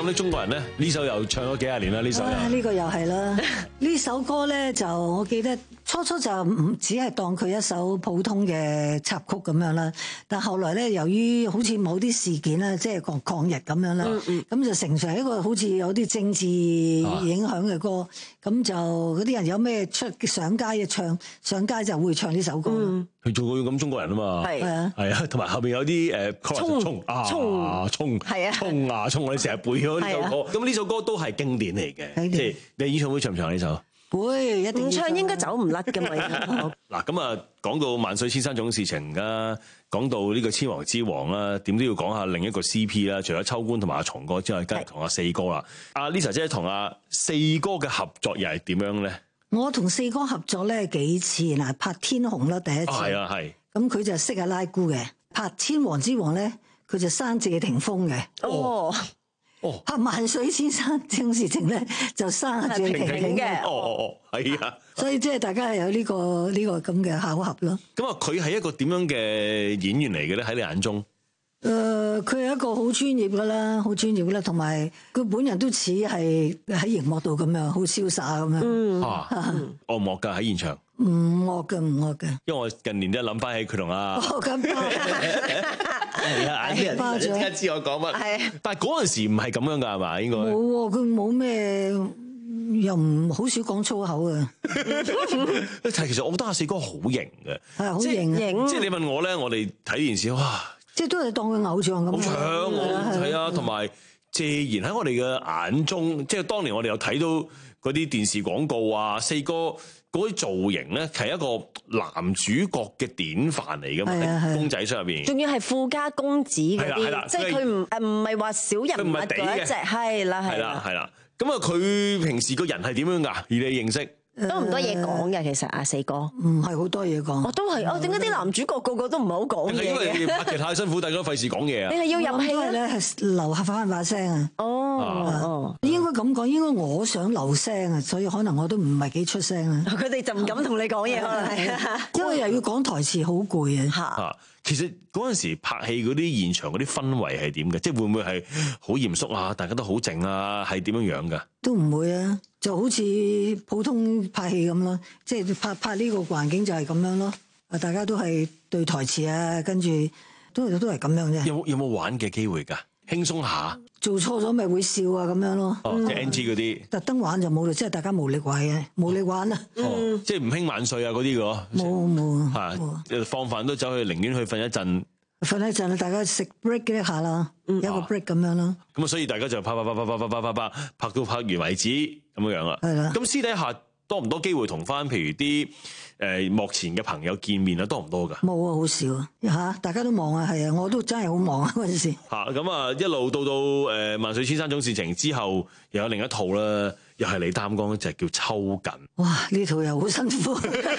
的中國人咧，呢首又唱咗幾廿年啦，呢首。 啊，呢個又係啦。呢首歌咧就我記得初初就唔只係當佢一首普通嘅插曲咁樣啦，但後來咧由於好似某啲事件啦，即係抗抗日咁樣啦，咁、嗯、就成為一個好似有啲政治影響嘅歌，咁、啊、就嗰啲人有咩出上街嘅唱，上街就會唱呢首歌。嗯佢做過咁中國人啊嘛，係啊，係啊，同埋後邊有啲誒衝衝啊衝係啊衝啊衝，我哋成日背咗呢首歌。咁呢首歌都係經典嚟嘅，即係你演唱會唱唔唱呢首？ 會，一定唔唱應該走唔甩㗎嘛。 嗱咁啊，講到萬水千山總是情啦，講到呢個千王之王啦，點都要講下另一個 C P 啦。除咗秋官同埋阿松哥之外，跟住同阿四哥啦。阿 Lisa 姐同阿四哥嘅合作又係點樣咧？ 我同四哥合作咧幾次嗱，拍《天虹》啦第一次， 係啊係。 咁佢就識阿拉姑嘅，拍《千王之王》咧，佢就生謝霆鋒嘅。哦哦，拍《萬水千山總是情》咧，就生阿謝霆鋒嘅。 哦哦哦，係啊。 所以即係大家係有呢個呢個咁嘅巧合咯。 咁啊，佢係一個點樣嘅演員嚟嘅咧？喺你眼中？ 誒、呃，佢係一個好專業噶啦，好專業噶啦，同埋佢本人都似係喺熒幕度咁樣，好瀟灑咁樣。嗯， 惡唔惡噶喺現場？ 唔惡嘅，唔惡嘅。 因為我近年都諗翻起佢同阿， 哦咁， 係啊，啲人即刻知我講乜。係，但係嗰陣時唔係咁樣噶係嘛？應該冇，佢冇咩，又唔好少講粗口嘅。 但係其實我覺得阿四哥好型嘅， 係好型， 型。即係你問我咧，我哋睇電視哇。 即係都係當佢偶像咁。 偶像係啊，同埋謝賢喺我哋嘅眼中，即係當年我哋有睇到嗰啲電視廣告啊，四哥嗰啲造型咧，係一個男主角嘅典範嚟噶嘛，喺公仔箱入邊。 仲要係富家公子嗰啲，即係佢唔誒唔係話小人物嗰一隻，係啦係啦係啦。咁啊，佢平時個人係點樣㗎？以你認識？ 多唔多嘢講嘅？其實阿四哥唔係好多嘢講。 我都係，哦，點解啲男主角個個都唔係好講嘢嘅？ 因為拍劇太辛苦，大家都費事講嘢啊！ 你係要入戲咧，係留下翻把聲啊！ 哦哦， 應該咁講，應該我想留聲啊，所以可能我都唔係幾出聲啊。 佢哋就唔敢同你講嘢，可能係因為又要講台詞，好攰啊！ 嚇，其實嗰陣時拍戲嗰啲現場嗰啲氛圍係點嘅？即係會唔會係好嚴肅啊？大家都好靜啊？係點樣樣㗎？ 都唔會啊！就好似普通拍戲咁咯，即係拍拍呢個環境就係咁樣咯。啊，大家都係對台詞啊，跟住都都係咁樣啫。 有有冇玩嘅機會㗎？輕鬆下， 做錯咗咪會笑啊咁樣咯。 哦，即係 N G 嗰啲。特登玩就冇啦，即係大家無力玩嘅，無力玩啊。 哦，即係唔興晚睡啊嗰啲嘅。 冇冇。 係放飯都走去，寧願去瞓一陣。 瞓一陣啦，大家食 break 一下啦，有一個 break 咁樣咯。 咁啊，所以大家就拍拍拍拍拍拍拍拍拍，拍到拍完為止咁樣樣啦。 係啦。 咁私底下多唔多機會同翻譬如啲誒幕前嘅朋友見面啊？多唔多㗎？ 冇啊，好少啊嚇！大家都忙啊，係啊，我都真係好忙啊嗰陣時。 嚇咁啊，一路到到誒萬水千山總是情之後，又有另一套啦，又係你擔綱，就係叫秋瑾。 哇！呢套又好辛苦。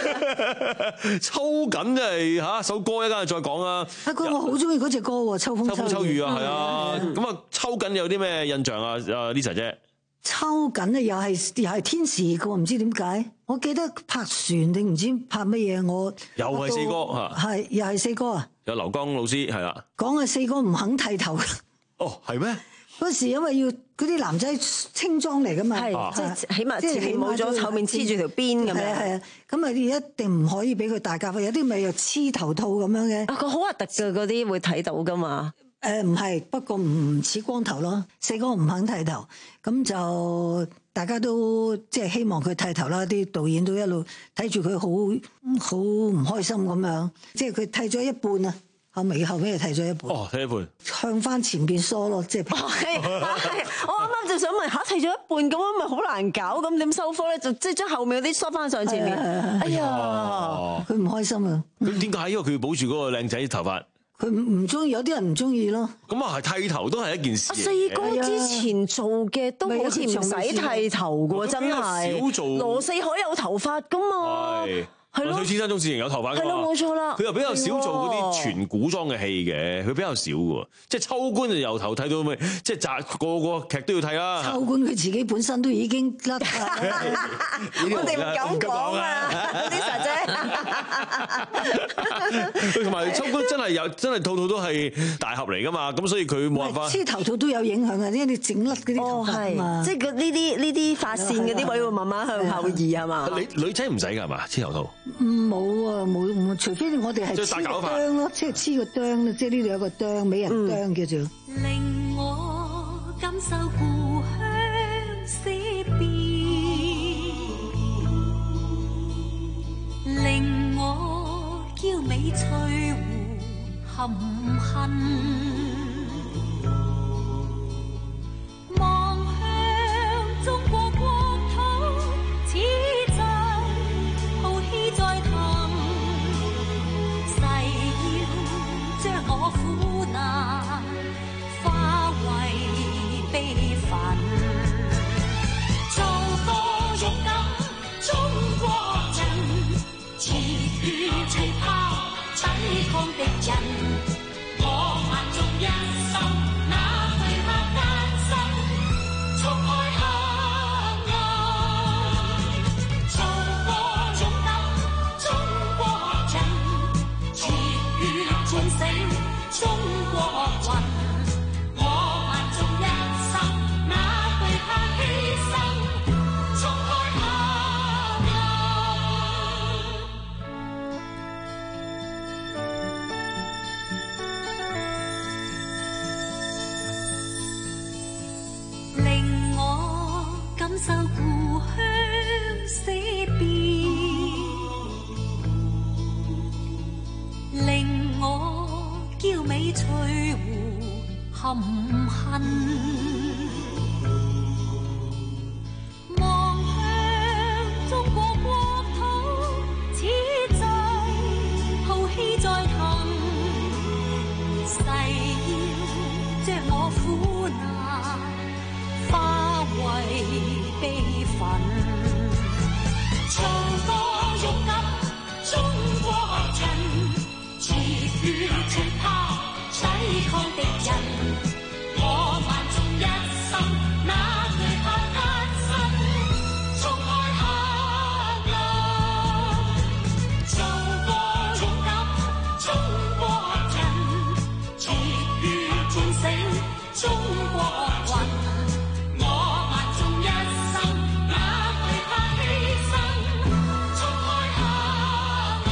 秋瑾真係嚇首歌一陣再講啊！ 啊，佢我好中意嗰隻歌喎，秋風秋風秋雨啊，係啊！咁啊，秋瑾有啲咩印象啊？啊 Lisa 姐。 秋瑾咧又係又係天時嘅喎，唔知點解。我記得拍船定唔知拍乜嘢，我又係四哥嚇， 係又係四哥啊！ 有劉江老師係啦， 講係四哥唔肯剃頭。 哦，係咩？ 嗰時因為要嗰啲男仔清裝嚟噶嘛， 係即係起碼前面冇咗後面黐住條辮咁樣。係啊係啊，咁啊一定唔可以俾佢大假髮，有啲咪又黐頭套咁樣嘅。啊，佢好核突㗎，嗰啲會睇到噶嘛。 誒唔係，不過唔似光頭咯。四哥唔肯剃頭，咁就大家都即係希望佢剃頭啦。啲導演都一路睇住佢好好唔開心咁樣，即係佢剃咗一半啊，後尾後尾又剃咗一半。 哦，剃一半， 向翻前邊梳咯，即係。 哦係，我啱啱就想問下，剃咗一半咁樣咪好難搞，咁點收科咧？就即係將後面嗰啲梳翻上前面。哎呀， 佢唔開心啊！ 咁點解？因為佢要保住嗰個靚仔頭髮。 佢唔唔中意，有啲人唔中意咯。 咁啊，係剃頭都係一件事。 四哥之前做嘅都好似唔使剃頭嘅喎，真係。 少做。 羅四海有頭髮噶嘛？係。 係咯， 佢先生鍾志瑩有頭髮㗎嘛， 係咯，冇錯啦。 佢又比較少做嗰啲全古裝嘅戲嘅，佢比較少嘅，即係秋官就由頭睇到尾，即係集個個劇都要睇啦。 秋官佢自己本身都已經甩啦， 我哋唔敢講啊，Lisa 姐。同埋秋官真係有，真係套套都係大俠嚟㗎嘛，咁所以佢冇辦法。 即係頭套都有影響啊，因為你整甩嗰啲頭髮嘛， 即係呢啲呢啲髮線嗰啲位會慢慢向後移係嘛？ 你女仔唔使㗎係嘛？黐頭套。 冇啊，冇冇，除非我哋係黐個釘咯，即係黐個釘咯，即係呢度有個釘，美人釘叫做。 令我感受故鄉色變，令我嬌美翠湖含恨，望向中國國土此際浩氣在騰，誓要將我苦難化為悲憤，做個勇敢中國人，熱血氣泡抵抗敵人，我萬眾一心，哪懼怕艱辛，衝開黑暗，做個勇敢中國人，熱血喚醒中國魂，我萬眾一心，哪懼怕犧牲，衝開黑暗。令我感受故鄉色變，令我嬌美翠湖含恨，望向中國國土此際浩氣在騰，誓要將我苦難化為悲憤，做個勇敢中國人，熱血氣泡抵抗敵人，我萬眾一心，哪懼怕艱辛，衝開黑暗，做個勇敢中國人，熱血喚醒中國魂，我萬眾一心，哪懼怕犧牲，衝開黑暗。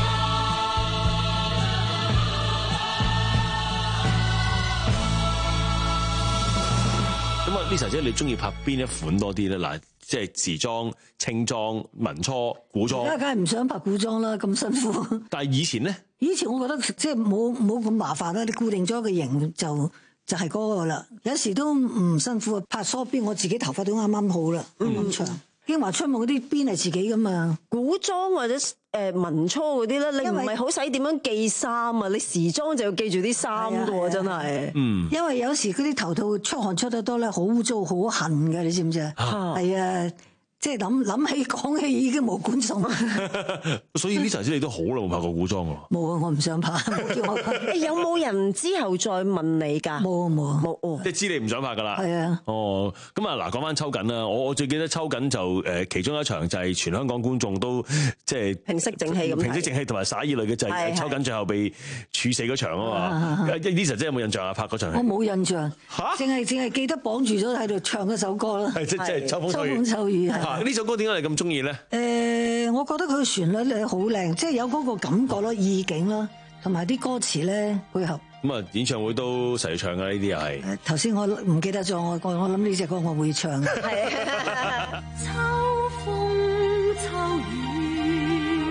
咁啊，Lisa 姐，你中意拍邊一款多啲咧？嗱，即係時裝、清裝、民初、古裝。 而家梗係唔想拍古裝啦，咁辛苦。 但係以前咧， 以前我覺得即係冇冇咁麻煩啦，你固定咗個型就就係嗰個啦。有時都唔辛苦，拍梳辮我自己頭髮都啱啱好啦，啱啱長。京華春夢嗰啲辮係自己噶嘛， 古裝或者誒民初嗰啲咧，你唔係好使點樣記衫啊？你時裝就要記住啲衫噶喎，真係。嗯， 因為有時嗰啲頭套出汗出得多咧，好污糟好痕嘅，你知唔知啊？係啊。即係諗諗起講起已經冇觀眾， 所以 Lisa 姐你都好耐冇拍過古裝喎。 冇啊，我唔想拍，冇叫我拍。 有冇人之後再問你㗎？ 冇冇冇哦， 即係知你唔想拍㗎啦。 係啊。 哦，咁啊嗱，講翻秋瑾啦，我我最記得秋瑾就誒其中一場就係全香港觀眾都即係平息正氣咁。 平息正氣同埋灑熱淚嘅就係秋瑾最後被處死嗰場啊嘛。Lisa 姐有冇印象啊？拍嗰場？ 我冇印象。嚇！淨係淨係記得綁住咗喺度唱嗰首歌啦。 係即係秋風秋風秋雨係。 呢首歌點解你咁中意咧？ 誒、呃，我覺得佢嘅旋律咧好靚，即係有嗰個感覺咯，意境咯，同埋啲歌詞咧配合。 咁啊，演唱會都成日唱㗎，呢啲又係。 誒，頭先我唔記得咗，我我我諗呢隻歌我會唱。係。 秋風秋雨，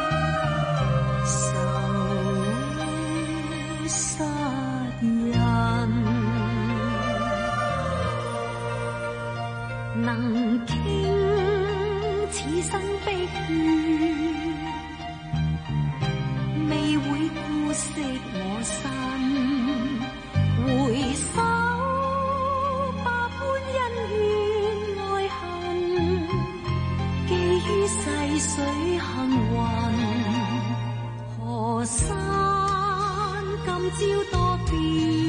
愁殺人，能傾此生悲血，未會顧惜我身，回首百般恩怨愛恨，寄於逝水幸運。 河山今朝多變，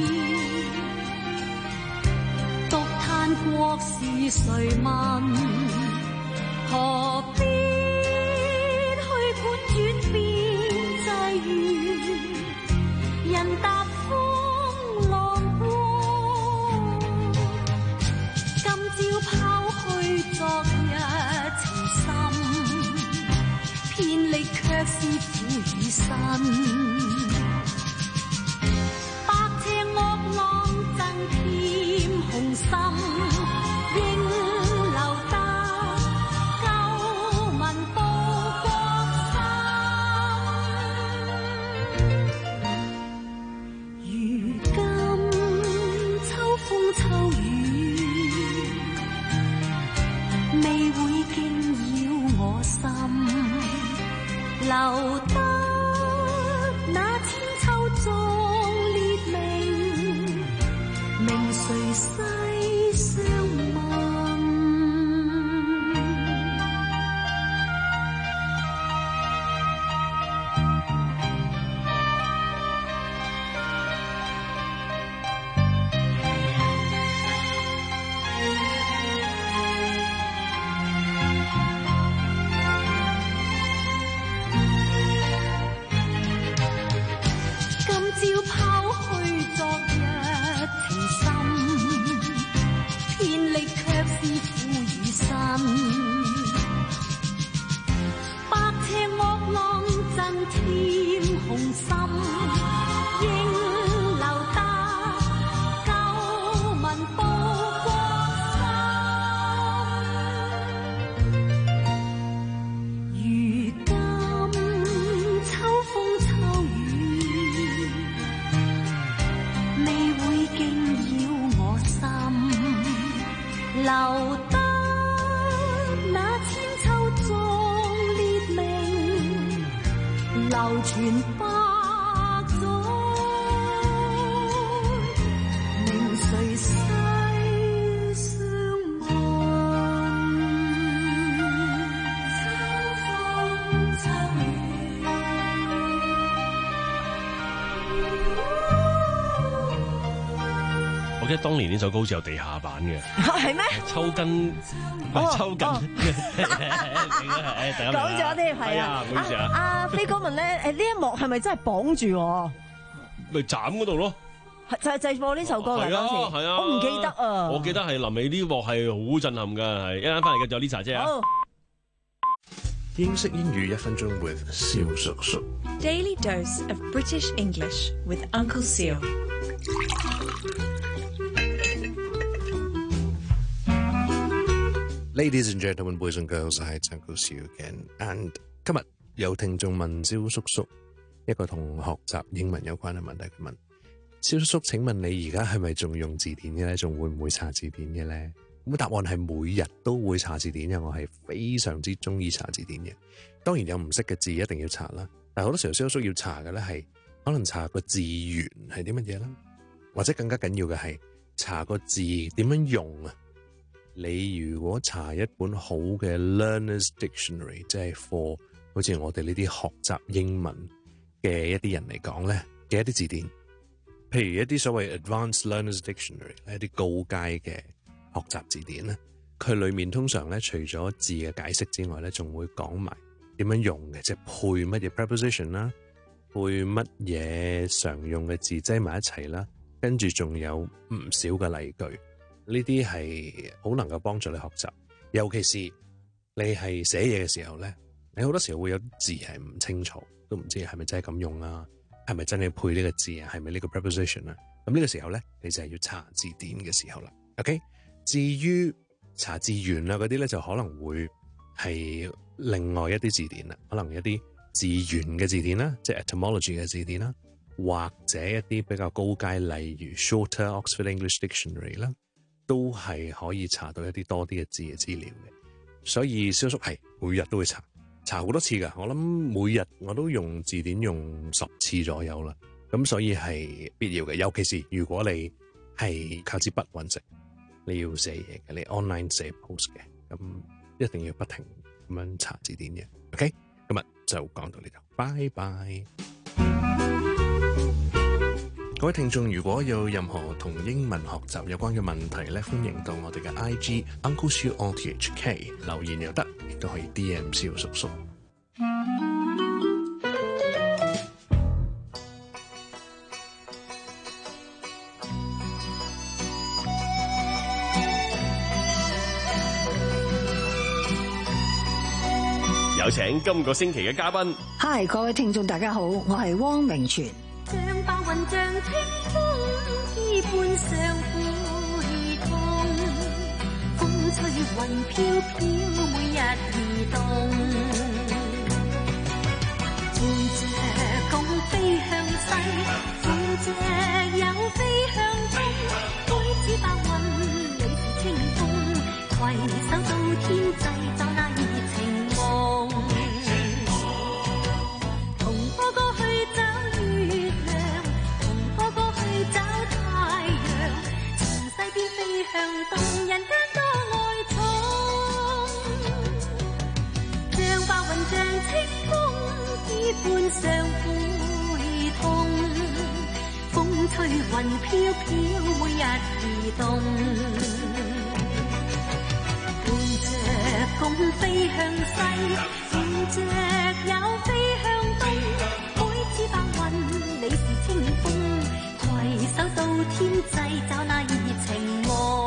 獨嘆國事誰問？何必去管轉變際遇？人踏風浪過，今朝拋去昨日情深，遍歷卻是苦與辛。百尺惡浪增添雄心，應留得救民報國心。如今秋風秋雨，未會驚擾我心。留得那千秋壯烈名，名垂世相聞。今朝拋去昨日情深，遍歷卻是苦與辛。百尺惡浪增添雄心，應留得救民報國心。如今秋風秋雨，未會驚擾我心。留得那千秋壯烈名，流傳百載，名垂世相聞。秋風秋雨， 我記得當年呢首歌好似有地下版嘅， 係咩？ 抽筋， 哦抽筋， 講咗添，係啊， 唔好意思啊。 阿飛哥問咧，誒呢一幕係咪真係綁住我？ 咪斬嗰度咯， 就係就係播呢首歌㗎係啊嗰時， 係啊， 我唔記得啊。 我記得係臨尾呢幕係好震撼㗎，係一陣翻嚟嘅就有 Lisa 姐啊。 好英式英語一分鐘 with 蕭叔叔。 Daily dose of British English with Uncle Seal. Ladies and gentlemen, boys and girls, I Uncle Seal again. And 今日有聽眾問蕭叔叔一個同學習英文有關嘅問題，佢問蕭叔叔：請問你而家係咪仲用字典嘅咧？仲會唔會查字典嘅咧？咁答案係每日都會查字典嘅，我係非常之中意查字典嘅。當然有唔識嘅字一定要查啦，但係好多時候蕭叔叔要查嘅咧係可能查個字源係啲乜嘢啦，或者更加緊要嘅係查個字點樣用啊！你如果查一本好嘅 Learner's Dictionary， 即係 for 好似我哋呢啲學習英文嘅一啲人嚟講咧嘅一啲字典，譬如一啲所謂 Advanced Learner's Dictionary， 一啲高階嘅學習字典咧，佢裡面通常咧除咗字嘅解釋之外咧，仲會講埋點樣用嘅，即係配乜嘢 preposition 啦，配乜嘢常用嘅字擠埋一齊啦，跟住仲有唔少嘅例句。呢啲係好能夠幫助你學習，尤其是你係寫嘢嘅時候咧，你好多時候會有字係唔清楚，都唔知係咪真係咁用啊，係咪真係配呢個字啊，係咪呢個 preposition 啊？咁呢個時候咧，你就係要查字典嘅時候啦。OK， 至於查字源啊嗰啲咧，就可能會係另外一啲字典啦，可能一啲字源嘅字典啦，即係 etymology 嘅字典啦，或者一啲比較高階，例如 Shorter Oxford English Dictionary 啦。都係可以查到一啲多啲嘅字嘅資料嘅，所以蕭叔係每日都會查，查好多次㗎。我諗每日我都用字典用十次左右啦，咁所以係必要嘅。尤其是如果你係靠支筆搵食，你要寫嘢嘅，你 online 寫 post 嘅，咁一定要不停咁樣查字典嘅。OK，今日就講到呢度，拜拜。 各位聽眾，如果有任何同英文學習有關嘅問題咧，歡迎到我哋嘅 I G Uncle Siu O T H K 留言又得，亦都可以 D M 蕭叔叔。 有請今個星期嘅嘉賓。 Hi， 各位聽眾大家好，我係汪明荃。 像白雲像清風之般相會痛，風吹雲飄飄每日移動，伴着共飛向西，伴着又飛向東，每次白雲你是清風，攜手到天際就那熱情夢。人間多愛寵，像白雲像清風之般相會痛，風吹雲飄飄每日移動，伴着共飛向西，伴着又飛向東，每次白雲你是清風，攜手到天際找那熱情夢。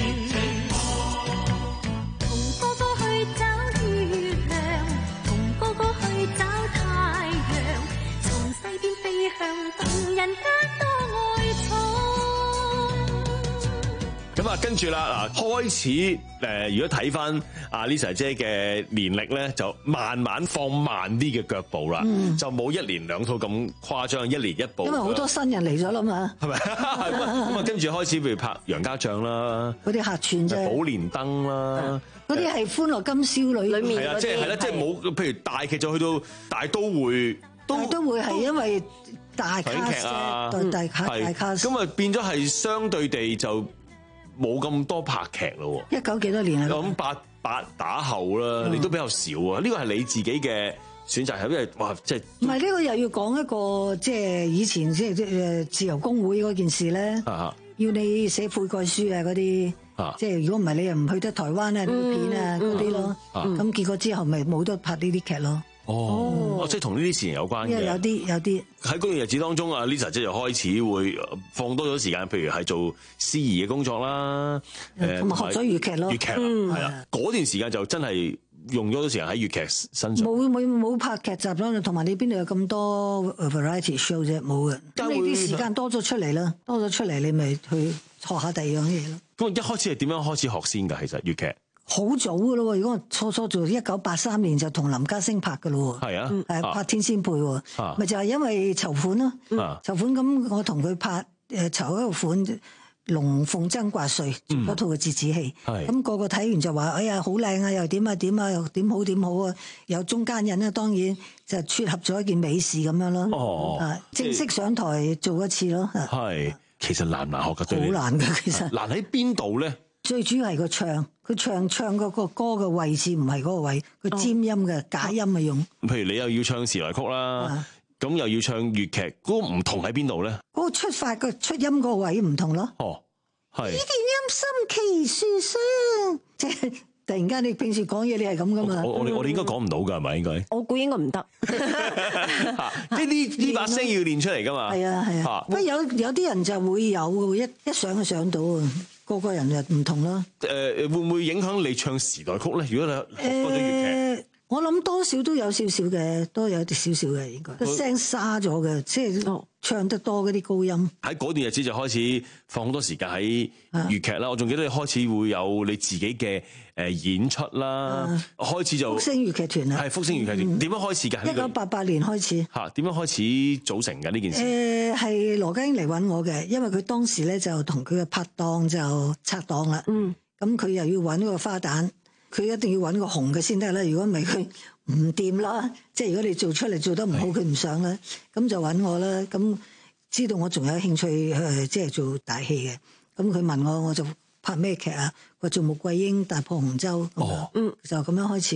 咁啊，跟住啦，嗱，開始誒，如果睇翻阿 Lisa 姐嘅年歷咧，就慢慢放慢啲嘅腳步啦，嗯、就冇一年兩套咁誇張，一年一部。 因為好多新人嚟咗啦嘛， 係咪？咁啊，跟住開始譬如拍《楊家將》啦， 嗰啲客串啫， 《寶蓮燈》啦， 嗰啲係《歡樂今宵》裏面。 係啊，即係係啦，即係冇譬如大劇就去到大都會， 大都會係因為大卡劇啊， 大卡大卡， 咁啊變咗係相對地就冇咁多拍劇咯。 一九幾多年啊？ 咁八八打後啦，你都比較少啊。呢個係你自己嘅選擇，係因為哇，即係唔係呢個又要講一個即係以前即係即係自由工會嗰件事咧，要你寫悔改書啊嗰啲，即係如果唔係你又唔去得台灣啊啲片啊嗰啲咯，咁結果之後咪冇得拍呢啲劇咯。 哦，即係同呢啲事情有關嘅。 有啲有啲喺嗰段日子當中，阿 Lisa 姐就開始會放多咗時間，譬如係做司儀嘅工作啦， 誒同埋學咗粵劇咯， 粵劇係啦，嗰段時間就真係用咗好多時間喺粵劇身上。冇冇冇拍劇集咯，同埋你邊度有咁多 variety show 啫？冇嘅。咁你啲時間多咗出嚟啦，多咗出嚟你咪去學下第二樣嘢咯。 咁一開始係點樣開始學先㗎？其實粵劇。 好早噶咯，如果我初初做一九八三年就同林家聲拍噶咯，係啊，誒拍天仙配，咪、啊、就係因為籌款咯，籌、啊、款咁我同佢拍誒籌一個款《龍鳳爭掛帥》嗰套嘅折子戲，咁、嗯、個個睇完就話哎呀好靚啊，又點啊點啊，又點好點好啊，有中間人啊，當然就撮合咗一件美事咁樣咯，哦、啊正式上台做一次咯， 係其實難唔難學噶？好難噶，其實難喺邊度咧？ 最主要係個唱，佢唱唱嗰個歌嘅位置唔係嗰個位，佢尖音嘅、哦、假音嘅用。譬如你又要唱時來曲啦，咁、啊、又要唱粵劇，嗰、嗰個唔同喺邊度咧？ 嗰個出發個出音個位唔同咯。 哦，係。呢段音深奇樹聲，即係突然間你平時講嘢你係咁噶嘛？ 我我哋我哋應該講唔到㗎係咪應該？ 我估應該唔得。 即係呢呢把聲要練出嚟㗎嘛？ 係啊係啊。不過有有啲人就會有，一一上就上到啊。個個人就唔同啦。誒、 呃，會唔會影響你唱時代曲咧？如果你學多咗粵劇， 呃、我諗多少都有少少嘅，都有啲少少嘅應該。個聲沙咗嘅，即係唱得多嗰啲高音。 喺嗰段日子就開始放好多時間喺粵劇啦。啊、我仲記得你開始會有你自己嘅誒演出啦。啊、開始就福星粵劇團啊， 係福星粵劇團。點、嗯、樣開始㗎？ 一九八八年開始。 嚇，點樣開始組成㗎呢件事？ 誒係羅家英嚟揾我嘅，因為佢當時咧就同佢嘅拍檔就拆檔啦。嗯，咁佢又要揾個花旦，佢一定要揾個紅嘅先得啦。如果唔係佢唔掂啦，即係如果你做出嚟做得唔好，佢唔想啦。咁就揾我啦。咁知道我仲有興趣誒，即係做大戲嘅。咁佢問我，我就拍咩劇啊？我做穆桂英大破紅洲。哦，嗯，就咁樣開始。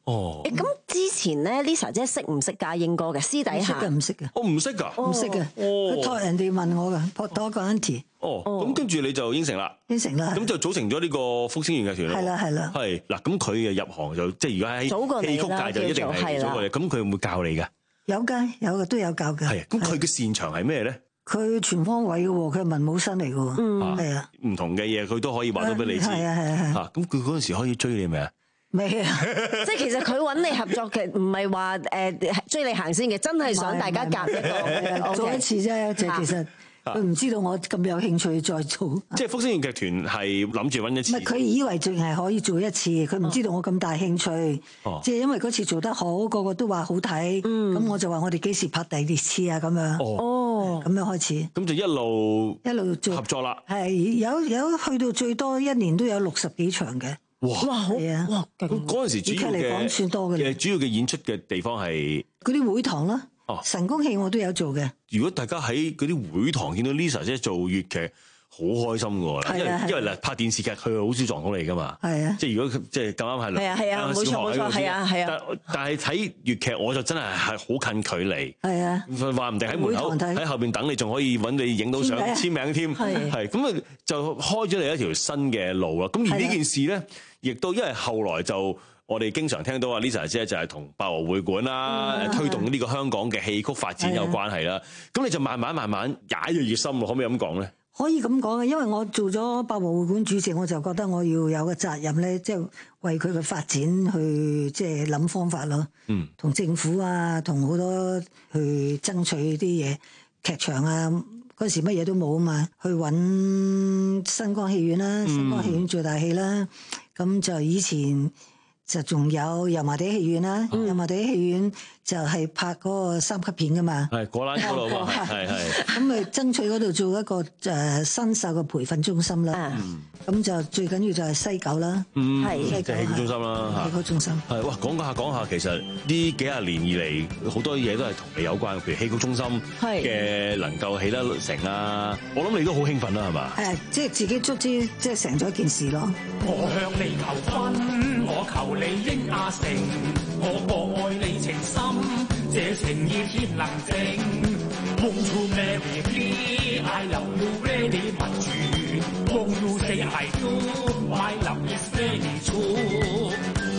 哦， 咁之前咧 Lisa 姐識唔識家英哥嘅？私底下唔識嘅， 我唔識㗎， 唔識嘅。佢託人哋問我㗎，託託個 auntie。 哦，咁跟住你就應承啦， 應承啦， 咁就組成咗呢個福星園藝團啦。 係啦係啦， 係嗱，咁佢嘅入行就即係如果喺戲曲界就一定係早過你。咁佢會唔會教你㗎？ 有㗎，有嘅都有教嘅。 係，咁佢嘅擅長係咩咧？ 佢全方位嘅喎，佢係文武生嚟嘅喎， 嗯， 係啊， 唔同嘅嘢佢都可以話到俾你知。 係啊係啊係。 嚇，咁佢嗰陣時可以追你未啊？ 未啊！ 即係其實佢揾你合作嘅，唔係話誒追你行先嘅，真係想大家夾一個做一次啫，就其實。佢唔知道我咁有興趣再做， 即係福星園劇團係諗住揾一次。 唔係佢以為淨係可以做一次，佢唔知道我咁大興趣。哦、即係因為嗰次做得好，個個都話好睇，咁、嗯、我就話我哋幾時拍第二次啊？咁樣哦，咁樣開始。咁就一路一路做合作啦。 係有有去到最多一年都有六十幾場嘅。 哇！ 哇！好啊！哇！ 咁嗰陣時主要嘅算多嘅， 主要嘅演出嘅地方係嗰啲會堂啦。哦，神功戲我都有做嘅。 如果大家喺嗰啲會堂見到 Lisa 姐做粵劇，好開心㗎喎，因為因為嗱拍電視劇佢好少撞到你㗎嘛。係啊，即係如果即係咁啱係。 係啊係啊，冇錯冇錯，係啊係啊。 但但係睇粵劇我就真係係好近距離。 係啊。 話唔定喺門口喺後邊等你，仲可以揾你影到相簽名添。係。係咁啊，就開咗你一條新嘅路啦。咁而呢件事咧，亦都因為後來就。我哋經常聽到啊 Lisa 姐就係同百和會館啦，嗯、推動呢個香港嘅戲曲發展有關係啦。咁你就慢慢慢慢踩咗熱心喎，可唔可以咁講咧？ 可以咁講嘅，因為我做咗百和會館主席，我就覺得我要有個責任咧，即係為佢嘅發展去即係諗方法咯。嗯，同政府啊，同好多去爭取啲嘢，劇場啊，嗰時乜嘢都冇啊嘛，去揾新光戲院啦，新光戲院做大戲啦，咁、嗯、就以前。就仲有油麻地戲院啦，油麻地戲院就係拍嗰個三級片噶嘛， 係果欄嗰度嘛，係係。咁咪爭取嗰度做一個誒新秀嘅培訓中心啦。咁就最緊要就係西九啦， 係即係戲曲中心啦， 戲曲中心。 係哇，講下講下，其實呢幾廿年以嚟好多嘢都係同你有關，譬如戲曲中心嘅能夠起得成啊，我諗你都好興奮啦，係嘛？ 係，即係自己卒之即係成咗一件事咯。 我向你求婚，我求你應亞成，我我愛你情深，這情意天能證。Won't you marry me? I love you very much. Won't you say I do? My love is very true.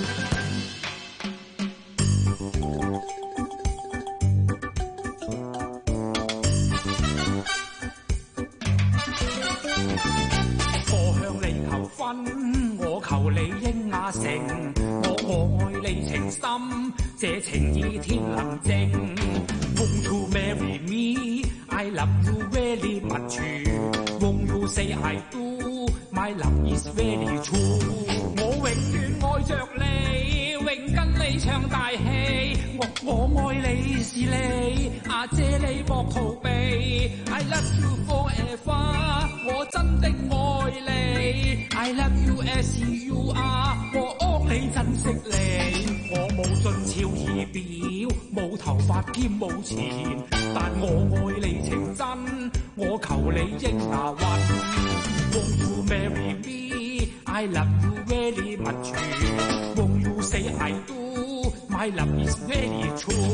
我向你求婚，我求你應亞成，我我愛你情深，這情意天能證。Won't you marry me? I love you very much. Won't you say I do? My love is very true. 我永遠愛着你，永跟你唱大戲。我我愛你是你，啊姐你莫逃避。I love you forever， 我真的愛你。I love you as you are， 我愛你珍惜你。我冇俊俏儀表，冇頭髮兼冇錢，但我愛你情真，我求你應亞運。Won't you marry me? I love you very much. Won't you say I do? My love is very true.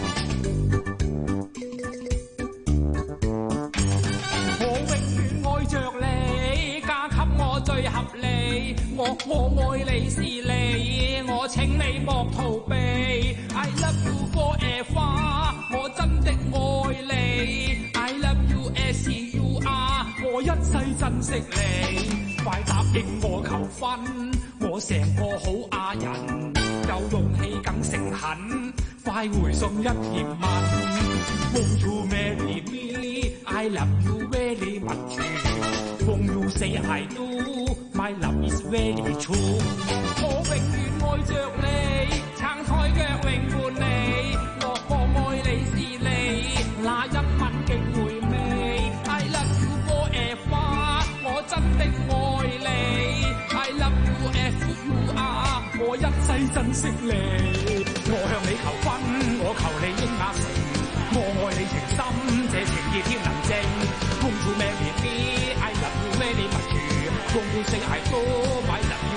我永遠愛着你，嫁給我最合理。我我愛你是你，我請你莫逃避。I love you forever， 我真的愛你。I love you as you are， 我一世珍惜你。快答應我求婚，我成個好亞人，有勇氣更誠懇，快回信一甜吻。Won't you marry me? I love you very much. Won't you say I do? My love is very true. 我永遠愛着你，撐台腳永伴你，我我愛你是你，那一吻極回味。I love you forever， 我真的愛你。I love you as you are， 我一世珍惜你。我向你求婚，我求你應亞成，我愛你情深，這情意天能證。Won't you marry me? I love you very much。 而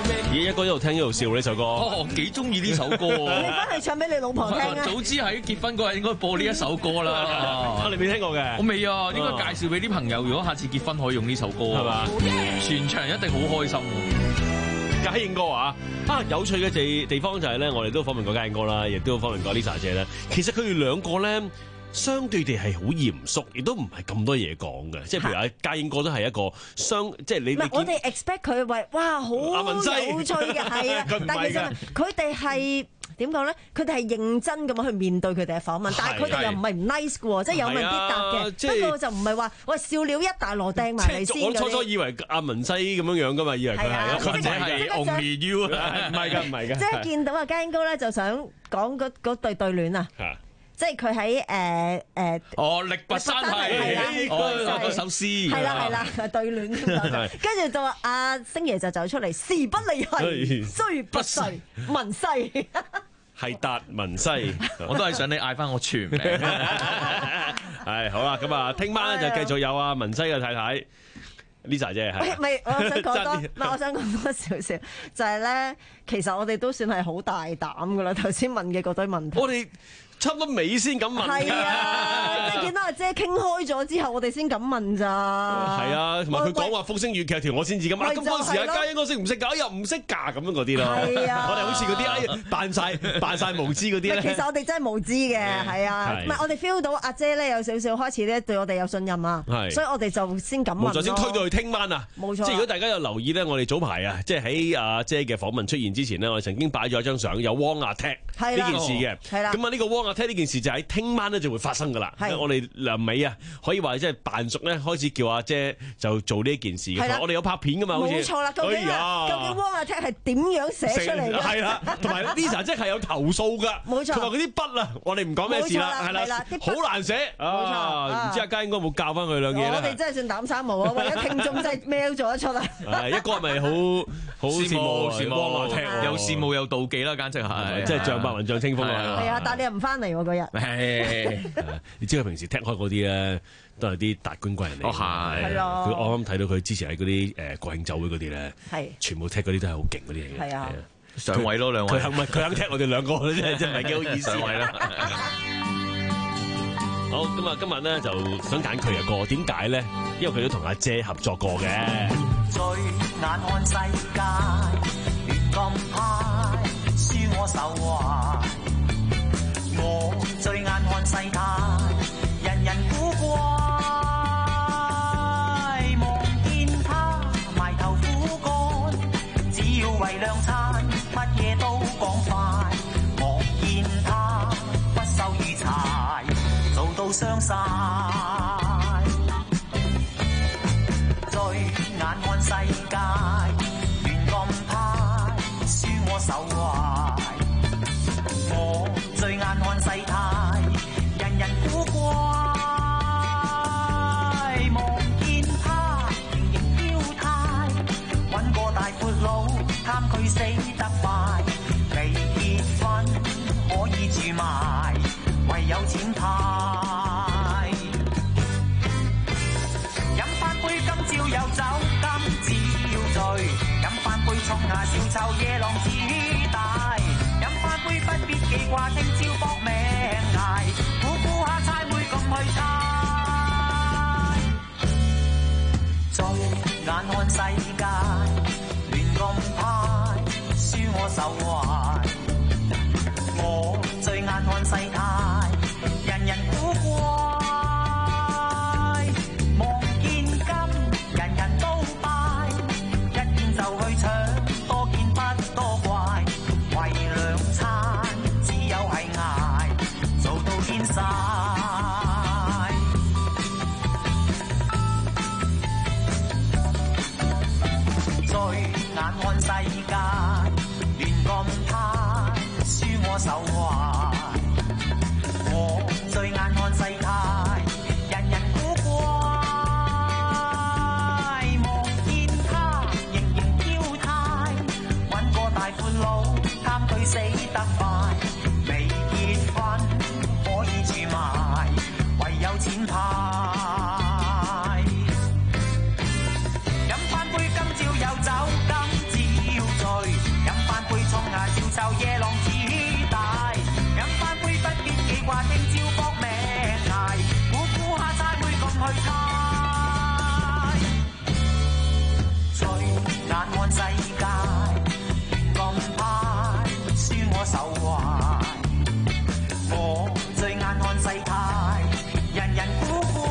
一哥一路聽一路笑呢首歌。 哦，幾中意呢首歌啊！ 你翻去唱俾你老婆聽啊！ 早知喺結婚嗰日應該播呢一首歌啦。 啊，你未聽過嘅？ 我未啊，應該介紹俾啲朋友。如果下次結婚可以用呢首歌，係嘛？全場一定好開心。 家英哥啊，啊有趣嘅地地方就係咧，我哋都訪問過家英哥啦，亦都訪問過 Lisa 姐咧。其實佢哋兩個咧，相對地係好嚴肅，亦都唔係咁多嘢講嘅。即係譬如阿家英哥都係一個相，即係你你我哋 expect 佢為哇好有趣嘅，係啊，但係其實佢哋係。點講咧？佢哋係認真咁樣去面對佢哋嘅訪問，但係佢哋又唔係唔 nice 嘅喎，即係有問必答嘅。不過就唔係話喂笑料一大籮掟埋嚟先。 我初初以為阿文西咁樣樣噶嘛，以為佢係，佢就係 only you 啊，唔係㗎，唔係㗎。 即係見到阿家英哥咧，就想講嗰嗰對對聯啊。即係佢喺誒誒哦力拔山系哦嗰首詩係啦係啦對聯，跟住就話阿星爺就走出嚟，時不利係，雖不逝文西係達文西， 我都係想你嗌翻我全名。 係好啦，咁啊，聽晚咧就繼續有阿文西嘅太太 Lisa 姐係。 唔係，我想講多，唔係我想講多少少，就係咧，其實我哋都算係好大膽噶啦，頭先問嘅嗰堆問題。 我哋差唔多尾先咁問， 係啊，即係見到阿姐傾開咗之後，我哋先咁問咋。 係啊，同埋佢講話風聲粵劇團，我先至咁啊。咁嗰陣時阿家英哥識唔識㗎？又唔識㗎咁樣嗰啲咯。 係啊， 我哋好似嗰啲哎扮曬扮曬無知嗰啲咧。 其實我哋真係無知嘅，係啊。唔係我哋 feel 到阿姐咧有少少開始咧對我哋有信任啊。係，所以我哋就先咁問咯。冇錯，先推到去聽晚啊。冇錯。即係如果大家有留意咧，我哋早排啊，即係喺阿姐嘅訪問出現之前咧，我哋曾經擺咗一張相，有汪阿踢呢件事嘅。係啦。咁啊，呢個汪阿踢呢件事就喺聽晚咧就會發生噶啦，我哋臨尾啊，可以話即係扮熟咧，開始叫阿姐就做呢一件事嘅。我哋有拍片噶嘛，好似冇錯啦。究竟究竟汪阿踢係點樣寫出嚟嘅？係啦，同埋 Lisa 即係有投訴噶。冇錯。佢話嗰啲筆啊，我哋唔講咩事啦，係啦，好難寫。冇錯。唔知阿家英哥有冇教翻佢兩嘢咧？我哋真係算膽生毛啊！為咗聽眾真係 mail 咗一出啊！ 一個係咪好好羨慕羨慕汪阿踢？ 又羨慕又妒忌啦，簡直係， 即係像白雲像清風啊！ 係啊，但係你又唔翻嚟喎嗰日。 你知佢平時踢開嗰啲咧，都係啲達官貴人嚟。哦，係。係咯。佢我啱睇到佢之前喺嗰啲誒國慶酒會嗰啲咧，係全部踢嗰啲都係好勁嗰啲嚟嘅。係啊。 上位咯，兩位。 佢肯唔係佢肯踢我哋兩個咧，真係真係唔係幾好意思。上位啦。好，咁啊，今日咧就想揀佢嘅歌，點解咧？因為佢都同阿姐合作過嘅。 最眼看世界，亂咁派，輸我手環。我最眼看世態，人人古怪，望見他埋頭苦幹，只要為兩餐，乜嘢都講快。望見他不羞與柴，做到傷晒。最眼看世界，亂咁派，輸我手環。我最眼看世態，人人古怪，望見他形形標態，揾個大闊佬貪佢死得快，未結婚可以住埋，唯有錢派。飲翻杯今朝有酒今朝醉，飲翻杯沖下小臭夜郎自大。不必記掛，聽朝搏命捱，估估下猜會咁去猜。最眼看世界，亂咁派，輸我手環。我最眼看世態，人人古怪，望見金，人人都拜，一見就去搶，多見不多怪，為兩餐。最眼看世界，亂咁去猜。最眼看世界亂咁派，輸我手壞。我最眼看世態，人人古怪。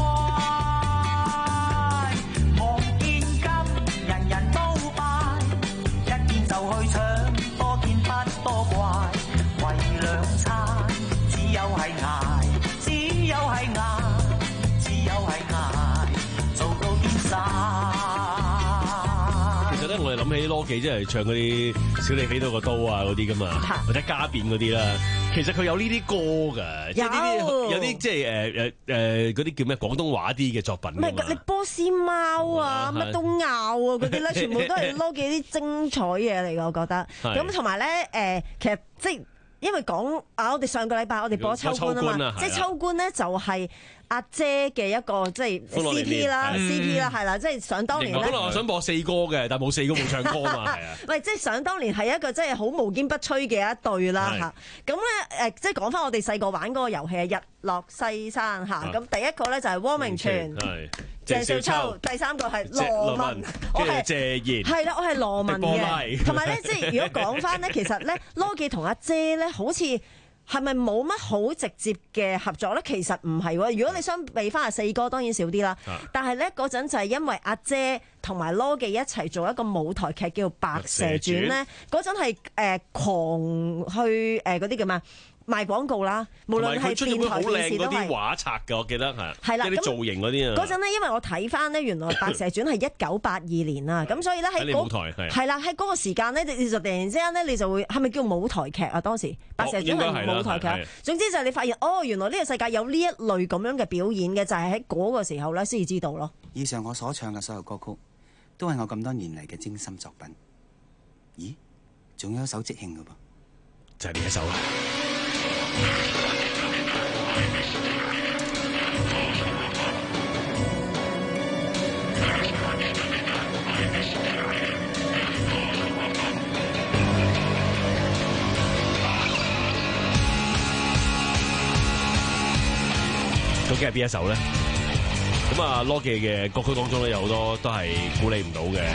望見今人人都敗，一見就去搶，多見不多怪。為兩餐，只有係捱，只有係捱，只有係捱，做到癲晒。 其實咧，我哋諗起羅記，即係唱嗰啲小李飛刀個刀啊嗰啲噶嘛，或者家變嗰啲啦。其實佢有呢啲歌㗎，即係呢啲有啲即係誒誒誒嗰啲叫咩廣東話啲嘅作品。 唔係你波斯貓啊，乜都拗啊嗰啲咧，全部都係羅記啲精彩嘢嚟㗎，我覺得。咁同埋咧誒，其實即係。因為講啊，我哋上個禮拜我哋播秋官啊嘛，即係秋官咧就係阿姐嘅一個即係 C P 啦 ，C P 啦係啦，即係想當年咧。 本來我想播四歌嘅，但係冇四歌冇唱歌嘛，係啊。 喂，即係想當年係一個即係好無堅不摧嘅一對啦嚇。咁咧誒，即係講翻我哋細個玩嗰個遊戲啊，日落西山嚇。咁第一個咧就係汪明荃。鄭少秋，第三個係羅文，我係謝賢，係啦，我係羅文嘅。同埋咧，即係如果講翻咧，其實咧，羅記同阿姐咧，好似係咪冇乜好直接嘅合作咧？其實唔係喎。如果你相比翻阿四哥，當然少啲啦。但係咧嗰陣就係因為阿姐同埋羅記一齊做一個舞台劇叫《白蛇傳》咧，嗰陣係誒狂去誒嗰啲叫咩？賣廣告啦，無論係電台電視都係。 啲畫冊嘅，我記得係。 係啦， 啲造型嗰啲啊。 嗰陣咧，因為我睇翻咧，原來《白蛇傳》係一九八二年啊，咁所以咧喺嗰係啦，喺嗰個時間咧，你就突然之間咧，你就會係咪叫舞台劇啊？當時《白蛇傳》係舞台劇。總之就係你發現，哦，原來呢個世界有呢一類咁樣嘅表演嘅，就係喺嗰個時候咧先至知道咯。 以上我所唱嘅所有歌曲，都係我咁多年嚟嘅精心作品。咦？仲有一首即興嘅噃， 就係呢一首啦。究竟係邊一首咧？咁啊，羅記嘅歌曲當中咧，有好多都係鼓勵唔到嘅。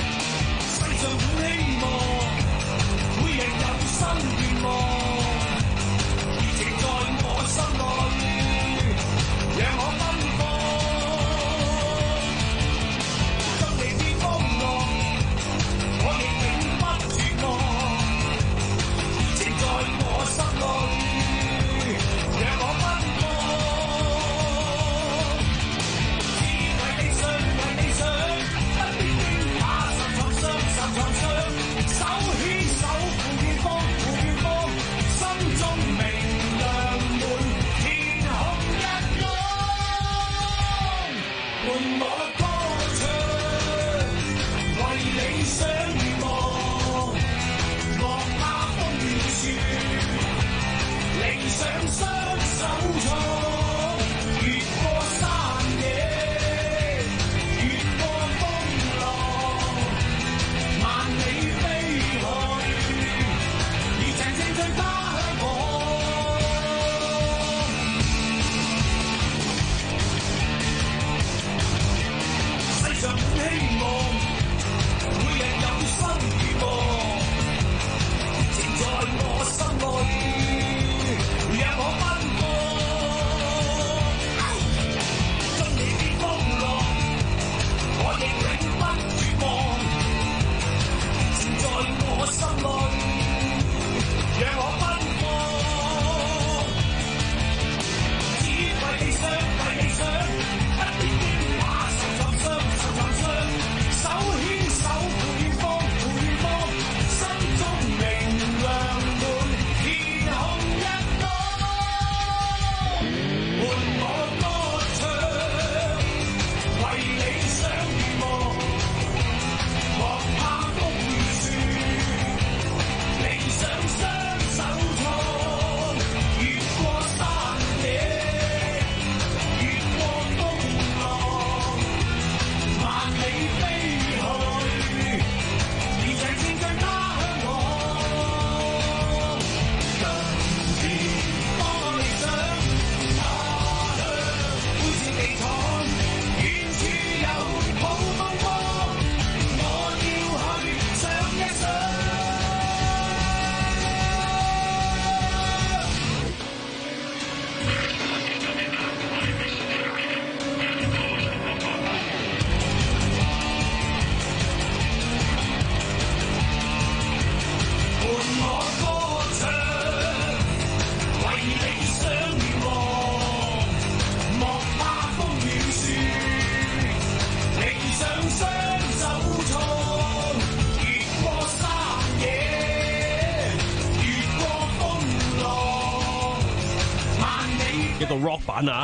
個 rock 版啊！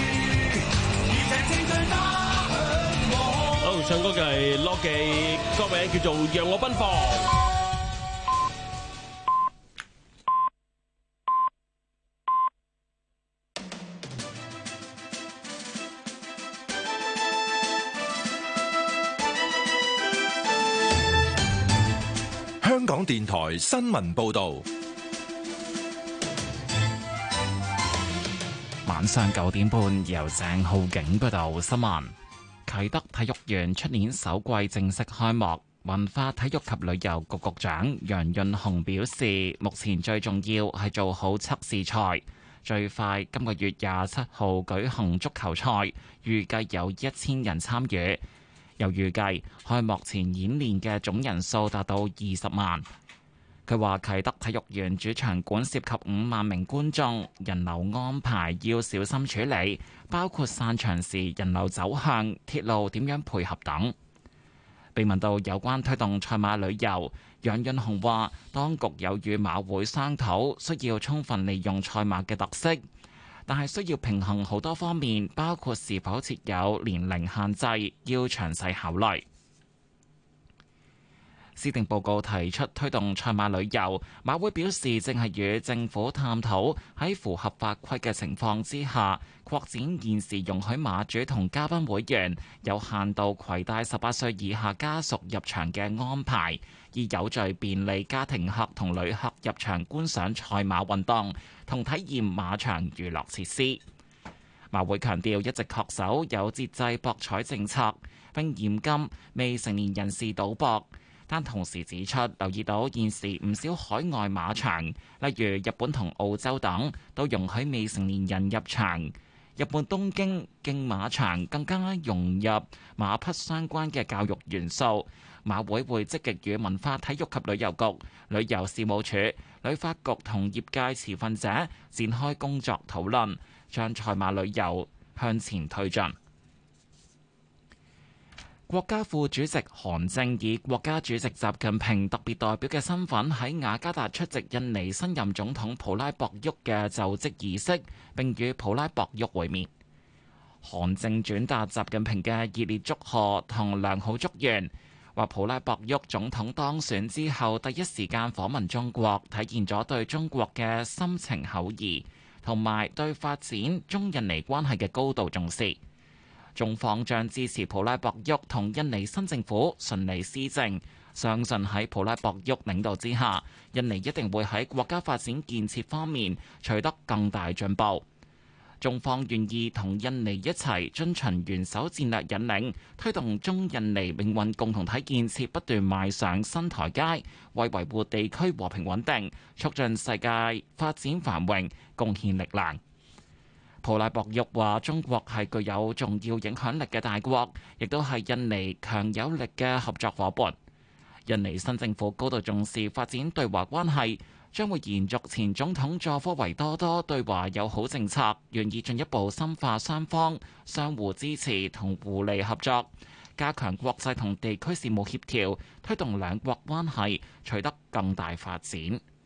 好，唱歌嘅係 Lock 嘅歌名叫做《讓我奔放》。 香港電台新聞報導， 晚上九點半由鄭浩景報道新聞。啟德體育園出年首季正式開幕，文化體育及旅遊局局長楊潤雄表示，目前最重要係做好測試賽，最快今個月廿七號舉行足球賽，預計有一千人參與。又預計開幕前演練嘅總人數達到二十萬。佢話啟德體育園主場館涉及五萬名觀眾，人流安排要小心處理，包括散場時人流走向、鐵路點樣配合等。被問到有關推動賽馬旅遊，楊潤雄話當局有與馬會商討，需要充分利用賽馬嘅特色，但係需要平衡好多方面，包括是否設有年齡限制，要詳細考慮。施政報告提出推動賽馬旅遊，馬會表示正係與政府探討喺符合法規嘅情況之下，擴展現時容許馬主同嘉賓會員有限度攜帶十八歲以下家屬入場嘅安排，以有序便利家庭客同旅客入場觀賞賽馬運動同體驗馬場娛樂設施。馬會強調一直恪守有節制博彩政策，並嚴禁未成年人士賭博。但同時指出，留意到現時唔少海外馬場，例如日本同澳洲等，都容許未成年人入場。日本東京競馬場更加融入馬匹相關嘅教育元素。馬會會積極與文化體育及旅遊局、旅遊事務署、旅發局同業界持份者展開工作討論，將賽馬旅遊向前推進。國家副主席韓正以國家主席習近平特別代表嘅身份喺雅加達出席印尼新任總統普拉博沃嘅就職儀式，並與普拉博沃會面。韓正轉達習近平嘅熱烈祝賀同良好祝願，話普拉博沃總統當選之後第一時間訪問中國，體現咗對中國嘅深情厚誼，同埋對發展中印尼關係嘅高度重視。中方將支持普拉博沃同印尼新政府順利施政，相信喺普拉博沃領導之下，印尼一定會喺國家發展建設方面取得更大進步。中方願意同印尼一齊遵循元首戰略引領，推動中印尼命運共同體建設不斷邁上新台階，為維護地區和平穩定、促進世界發展繁榮貢獻力量。普拉博沃話：中國係具有重要影響力嘅大國，亦都係印尼強有力嘅合作夥伴。印尼新政府高度重視發展對華關係，將會延續前總統佐科維多多對華友好政策，願意進一步深化雙方相互支持同互利合作，加強國際同地區事務協調，推動兩國關係取得更大發展。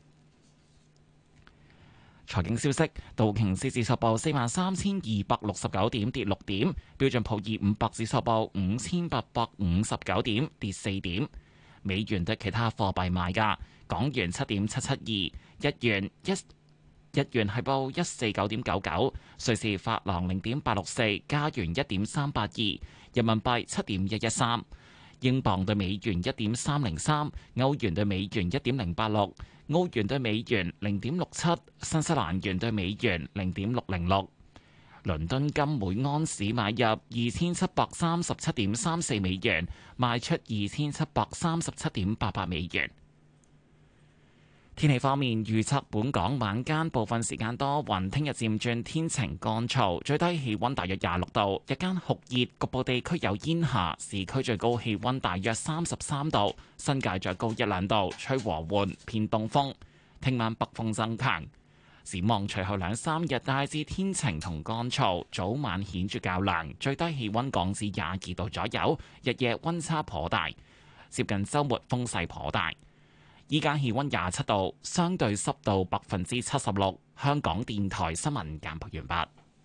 財經消息：道瓊斯指數報四萬三千二百六十九點，跌六點；標準普爾五百指數報五千八百五十九點，跌四點。美元對其他貨幣賣價：港元七點七七二，日元一日元係報一四九點九九，瑞士法郎零點八六四，加元一點三八二，人民幣七點一一三，英鎊對美元一點三零三，歐元對美元一點零八六。澳元對美元零點六七，新西蘭元對美元零點六零六。倫敦金每安士買入二千七百三十七點三四美元，賣出二千七百三十七點八八美元。天氣方面，預測本港晚間部分時間多雲，聽日漸轉天晴乾燥，最低氣溫大約廿六度，日間酷熱，局部地區有煙霞，市區最高氣溫大約三十三度，新界再高一兩度，吹和緩偏東風。聽晚北風增強，展望隨後兩三日大致天晴同乾燥，早晚顯著較涼，最低氣溫降至廿二度左右，日夜溫差頗大，接近週末風勢頗大。依家氣溫廿七度，相對濕度百分之七十六。香港電台新聞簡報完畢。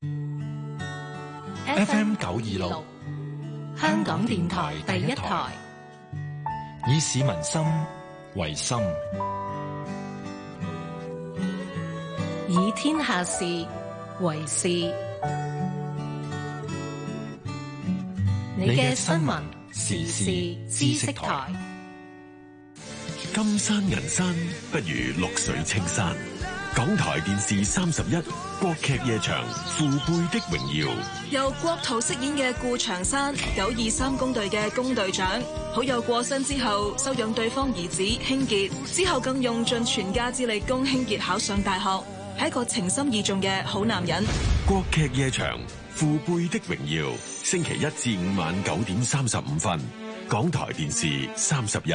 F M 九二六，香港電台第一台，以市民心為心， 以天下事為事。你嘅新聞時事知識台。 金山銀山不如綠水青山。港台電視三十一國劇夜場父輩的榮耀， 由國圖飾演嘅顧長山，九二三公隊嘅公隊長，好友過身之後收養對方兒子興傑，之後更用盡全家之力供興傑考上大學，係一個情深意重嘅好男人。 國劇夜場父輩的榮耀，星期一至五晚九點三十五分，港台電視三十一。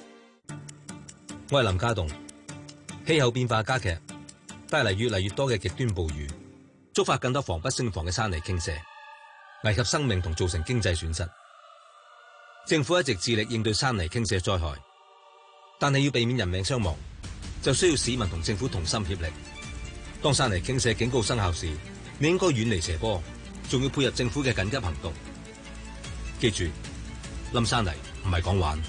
我係林家棟，氣候變化加劇，帶嚟越嚟越多嘅極端暴雨，觸發更多防不勝防嘅山泥傾瀉，危及生命同造成經濟損失。政府一直致力應對山泥傾瀉災害，但係要避免人命傷亡，就需要市民同政府同心協力。當山泥傾瀉警告生效時，你應該遠離斜坡，仲要配合政府嘅緊急行動。記住，冧山泥唔係講玩。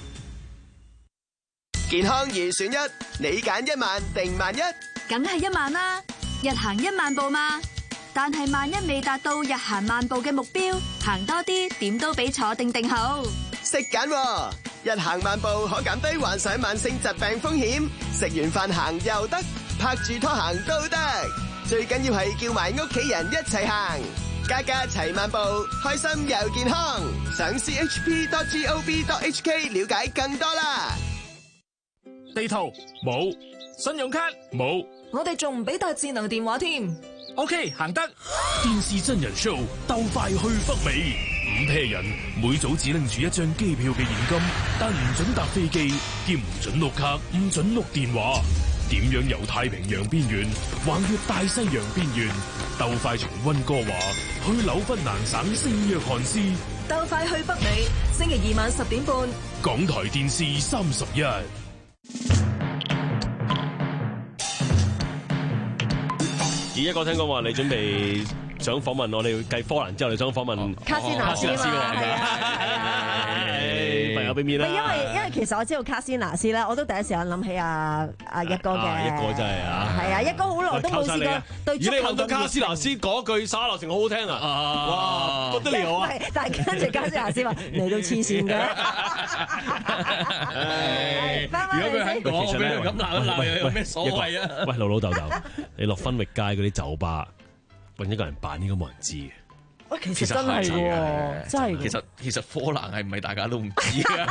健康二選一，你揀一萬定萬一？ 梗係一萬啦，日行一萬步嘛。但係萬一未達到日行萬步嘅目標，行多啲點都比坐定定好。 識揀喎，日行萬步可減低患上慢性疾病風險，食完飯行又得，拍住拖行都得。最緊要係叫埋屋企人一齊行，家家齊萬步，開心又健康。上 c h p dot gov dot h k 了解更多啦。 地圖冇，信用卡冇， 我哋仲唔俾帶智能電話添 ？OK， 行得。電視真人 show， 鬥快去北美，五 pair 人每組只拎住一張機票嘅現金，但唔准搭飛機，兼唔准碌卡，唔准碌電話。點樣由太平洋邊緣橫越大西洋邊緣？鬥快從溫哥華去紐芬蘭省聖約翰斯。 鬥快去北美，星期二晚十點半， 港台電視三十一。 而一哥聽講話，你準備想訪問我哋繼科蘭之後，你想訪問卡斯納斯嘛？係啊， 朋友俾面啦。 因為因為其實我知道卡斯納斯咧，我都第一時間諗起阿阿一哥嘅。 一哥真係啊！ 係啊，一哥好耐都冇試過對足球。 如果你諗到卡斯納斯嗰句沙羅城好好聽啊！哇，不得了啊！ 但係跟住卡斯納斯話嚟到黐線嘅。 如果佢肯講，我俾佢咁鬧一鬧，又有咩所謂啊？ 喂，老老豆豆，你落分域街嗰啲酒吧揾一個人扮，應該冇人知嘅。 喂，其實真係喎，真係。 其實其實科蘭係唔係大家都唔知嘅？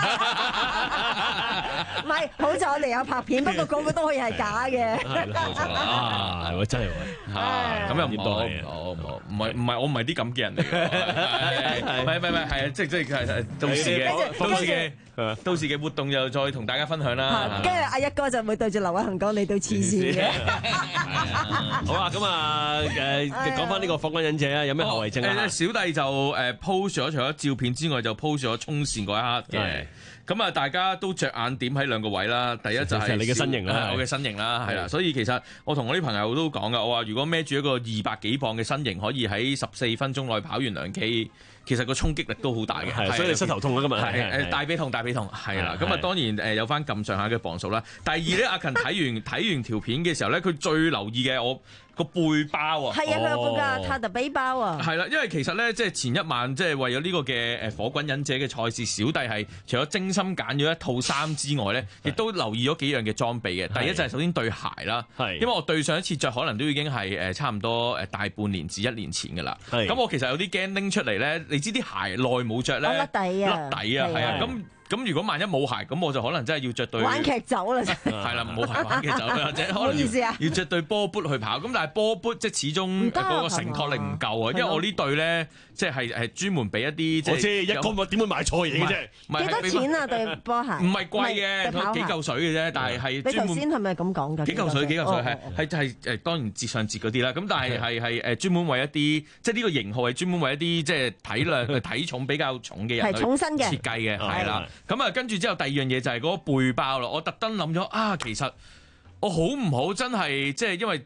唔係，好在我哋有拍片，不過個個都可以係假嘅。 啊，係喎，真係喎。 咁又唔好，唔好，唔係唔係，我唔係啲咁嘅人嚟嘅。唔係唔係唔係，係啊，即即係到時嘅，到時嘅。到時嘅活動又再同大家分享啦。 跟住阿一哥就會對住劉偉恒講：你對黐線嘅。 好啊，咁啊誒，講翻呢個火滾忍者啊，有咩後遺症啊？ 小弟就誒 post 咗除咗照片之外，就 post 咗衝線嗰一刻嘅。咁啊，大家都着眼點喺兩個位啦。第一就係你嘅身形啦， 我嘅身形啦，係啦。所以其實我同我啲朋友都講噶，我話如果孭住一個二百幾磅嘅身形，可以喺十四分鐘內跑完兩 K。其實個衝擊力都好大嘅， 係，所以你膝頭痛啊，今日係誒大髀痛，大髀痛係啦。咁啊，當然誒有翻咁上下嘅磅數啦。第二咧，阿勤睇完睇完條片嘅時候咧，佢最留意嘅我個背包啊， 係啊，佢有個㗎塔特背包啊， 係啦，因為其實咧，即係前一晚即係為咗呢個嘅誒火滾忍者嘅賽事，小弟係除咗精心揀咗一套衫之外咧，亦都留意咗幾樣嘅裝備嘅。第一就係首先對鞋啦，係，因為我對上一次着可能都已經係誒差唔多誒大半年至一年前㗎啦。咁我其實有啲驚拎出嚟咧，你知啲鞋耐冇着咧， 甩底啊， 甩底啊，係啊，咁。咁如果萬一冇鞋，咁我就可能真係要着對玩劇走啦， 係啦，冇鞋玩劇走啦，或者可能要要著對波 boot 去跑。咁但係波 boot 即係始終嗰個承托力唔夠啊，因為我呢對咧即係係專門俾一啲即係我知一個點會買錯嘢嘅啫？ 幾多錢啊對波鞋？ 唔係貴嘅，幾嚿水嘅啫。但係係你頭先係咪咁講㗎？ 幾嚿水幾嚿水係係係誒當然節上節嗰啲啦。咁但係係係誒專門為一啲即係呢個型號係專門為一啲即係體量體重比較重嘅人係重身嘅設計嘅係啦。咁啊跟住之後。第二樣嘢就係嗰個背包啦，我特登諗咗啊，其實我好唔好真係即係因為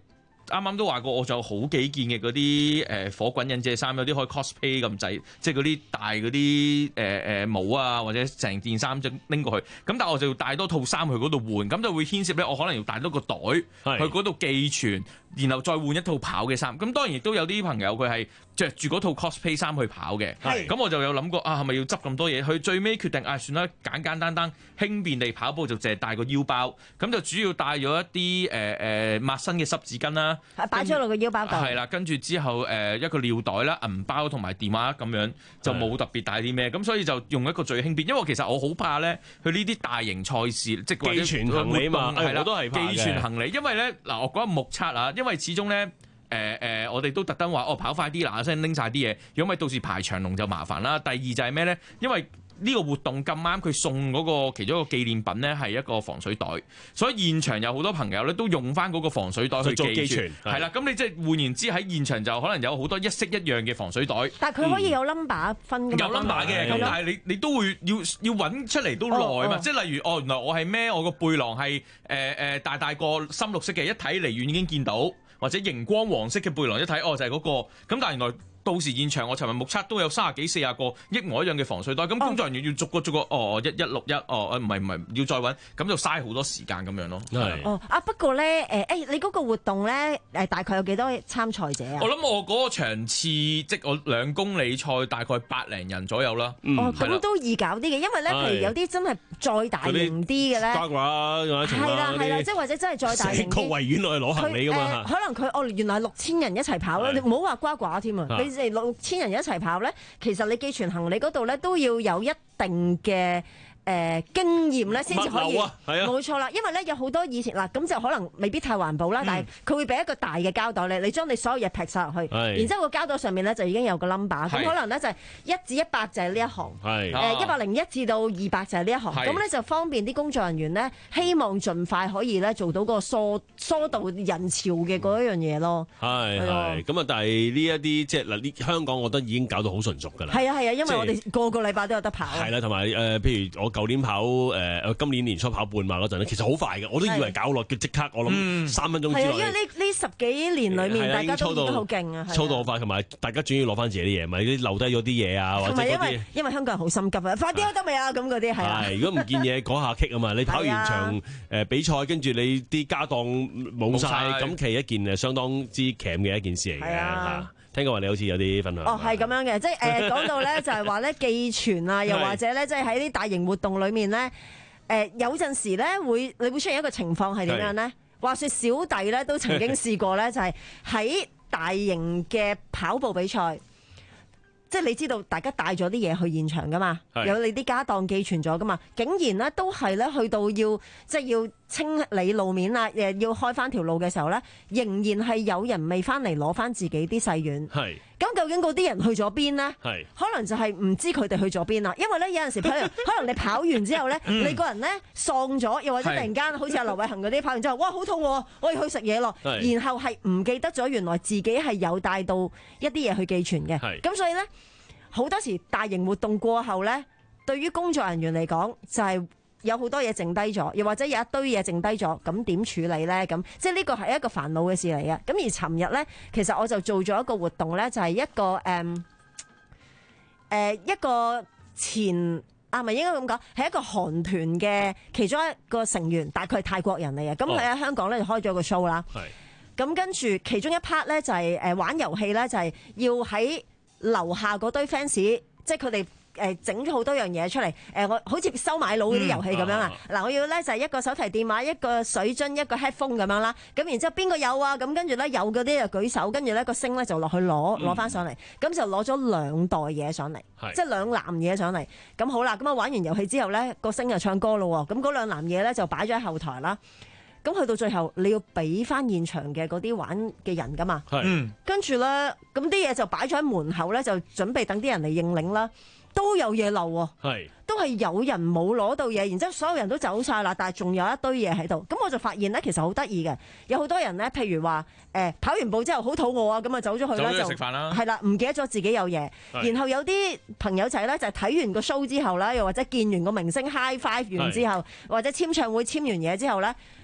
啱啱都話過，我就好幾件嘅嗰啲誒火滾忍者衫，有啲可以 cosplay 咁滯，即係嗰啲大嗰啲誒誒帽啊，或者成件衫就拎過去。咁但係我就要帶多套衫去嗰度換，咁就會牽涉咧，我可能要帶多個袋去嗰度寄存，然後再換一套跑嘅衫。咁當然亦都有啲朋友佢係着住嗰套 cosplay 衫去跑嘅。咁我就有諗過啊，係咪要執咁多嘢？佢最尾決定啊，算啦，簡簡單單輕便地跑步就淨係帶個腰包，咁就主要帶咗一啲誒誒抹身嘅濕紙巾啦， 擺咗落個腰包度。 係啦，跟住之後誒、呃、一個尿袋啦、銀包同埋電話咁樣，就冇特別帶啲咩，咁所以就用一個最輕便。因為其實我好怕咧，去呢啲大型賽事，即係或者寄存行李嘛， 係啦， 我都係怕嘅。 寄存行李，因為咧嗱，我講目測啊，因為始終咧。誒誒、呃，我哋都特登話，哦跑快啲嗱嗱聲拎晒啲嘢，如果咪到時排長龍就麻煩啦。第二就係咩咧？因為呢個活動咁啱，佢送嗰個其中一個紀念品咧係一個防水袋，所以現場有好多朋友咧都用翻嗰個防水袋去寄存，係啦。咁你即係換言之喺現場就可能有好多一式一樣嘅防水袋。 但係佢可以有 number 分㗎嘛？ 有 number 嘅，咁但係你你都會要要揾出嚟都耐嘛。哦哦、即係例如哦，原來我係孭我個背囊係誒誒大大個深綠色嘅，一睇離遠已經見到。或者熒光黃色嘅背囊一睇，哦就係、是、嗰、那個，咁但係原來到時現場我尋日目測都有三十幾四十個一模一樣嘅防水袋，咁工作人員要逐個逐個，哦一一六一，哦唔係唔係要再揾，咁就嘥好多時間咁樣咯。係哦啊不過咧誒誒，你嗰個活動咧誒大概有幾多參賽者啊？ 我諗我嗰個場次即我兩公里賽大概百零人左右啦。 嗯、哦咁都易搞啲嘅，因為咧譬如有啲真係再大型啲嘅咧， 瓜瓜係啦係啦，即係或者真係再大型啲， 成個維園落去攞行李㗎嘛、呃。 可能佢哦原來六千人一齊跑啦，你唔好話瓜瓜添啊，你哋六千人一齊跑咧，其實你寄存行李嗰度咧都要有一定嘅。誒、呃、經驗咧先至可以，冇、啊啊、錯啦。因為咧有好多以前嗱，咁就可能未必太環保啦，嗯、但係佢會俾一個大嘅膠袋你，你將你所有嘢劈晒落去，然之後個膠袋上面咧就已經有個 number，咁可能咧就係一至一百就係呢一行，誒一百零一至到二百就係呢一行，咁咧就方便啲工作人員咧，希望盡快可以咧做到個疏疏導人潮嘅嗰一樣嘢咯。係係，咁啊，但係呢一啲即係嗱，呢香港我覺得已經搞到好純熟㗎啦。 係啊係啊，因為我哋個個禮拜都有得跑。係啦，同埋誒，譬如我。舊年跑誒、呃，今年年初跑半馬嗰陣咧，其實好快嘅，我都以為搞落嘅即刻，我諗三分鐘之內。係啊，因為呢呢十幾年裏面，大家都已經好勁啊，操到好快，同埋大家終於攞翻自己啲嘢，咪啲留低咗啲嘢啊，或者嗰啲。 因為香港人好心急啊，快啲開得未啊？咁嗰啲係啊。 係，如果唔見嘢講下棘啊嘛，你跑完場誒比賽，跟住你啲家當冇晒，咁其實一件誒相當之鉗嘅一件事嚟嘅嚇。聽講話你好似有啲分享。 哦，係咁樣嘅，即係誒講到咧就係話咧寄存啊，又或者咧即係喺啲大型活動裏面咧，誒、呃、有陣時咧會你會出現一個情況係點樣咧？話說小弟咧都曾經試過咧，就係喺大型嘅跑步比賽。即係你知道，大家帶咗啲嘢去現場噶嘛，有你啲家當寄存咗噶嘛，竟然咧都係咧去到要即係要清理路面啊，誒要開翻條路嘅時候咧，仍然係有人未翻嚟攞翻自己啲細軟。係咁，究竟嗰啲人去咗邊呢？係可能就係唔知佢哋去咗邊啦。因為咧有陣時可能可能你跑完之後咧，你個人咧喪咗，又或者突然間好似阿劉偉恒嗰啲跑完之後，哇好肚餓，我要去食嘢咯，然後係唔記得咗原來自己係有帶到一啲嘢去寄存嘅。咁所以咧。好多時大型活動過後咧，對於工作人員嚟講，就係、是、有好多嘢剩低咗，又或者有一堆嘢剩低咗，咁點處理咧？咁即係呢個係一個煩惱嘅事嚟嘅。咁而尋日咧，其實我就做咗一個活動咧，就係、是、一個誒誒、嗯呃、一個前啊，咪應該咁講，係一個韓團嘅其中一個成員，大概係泰國人嚟嘅。咁佢喺香港咧就開咗個 show 啦。係。咁跟住其中一 part 咧就係誒玩遊戲咧，就係要喺樓下嗰堆 fans，即係佢哋誒整咗好多樣嘢出嚟，誒我好似收買佬嗰啲遊戲咁樣啊！嗱，我要咧就係一個手提電話、一個水樽、一個 headphone 咁樣啦。咁然之後邊個有啊？咁跟住咧有嗰啲就舉手，跟住咧個星咧就落去攞攞翻上嚟，咁就攞咗兩袋嘢上嚟，即係兩籃嘢上嚟。咁好啦，咁啊玩完遊戲之後咧，個星就唱歌咯喎。咁嗰兩籃嘢咧就擺咗喺後台啦。咁去到最後，你要俾翻現場嘅嗰啲玩嘅人噶嘛？係。跟住咧，咁啲嘢就擺咗喺門口咧，就準備等啲人嚟認領啦。都有嘢漏喎。係。都係有人冇攞到嘢，然之後所有人都走晒啦，但係仲有一堆嘢喺度。咁我就發現咧，其實好得意嘅，有好多人咧，譬如話誒、呃、跑完步之後好肚餓啊，咁啊走咗去啦，就食飯啦。係啦，唔記得咗自己有嘢。然後有啲朋友仔咧就係睇完個 show 之後啦，又或者見完個明星 high five 完之後，或者簽唱會簽完嘢之後咧。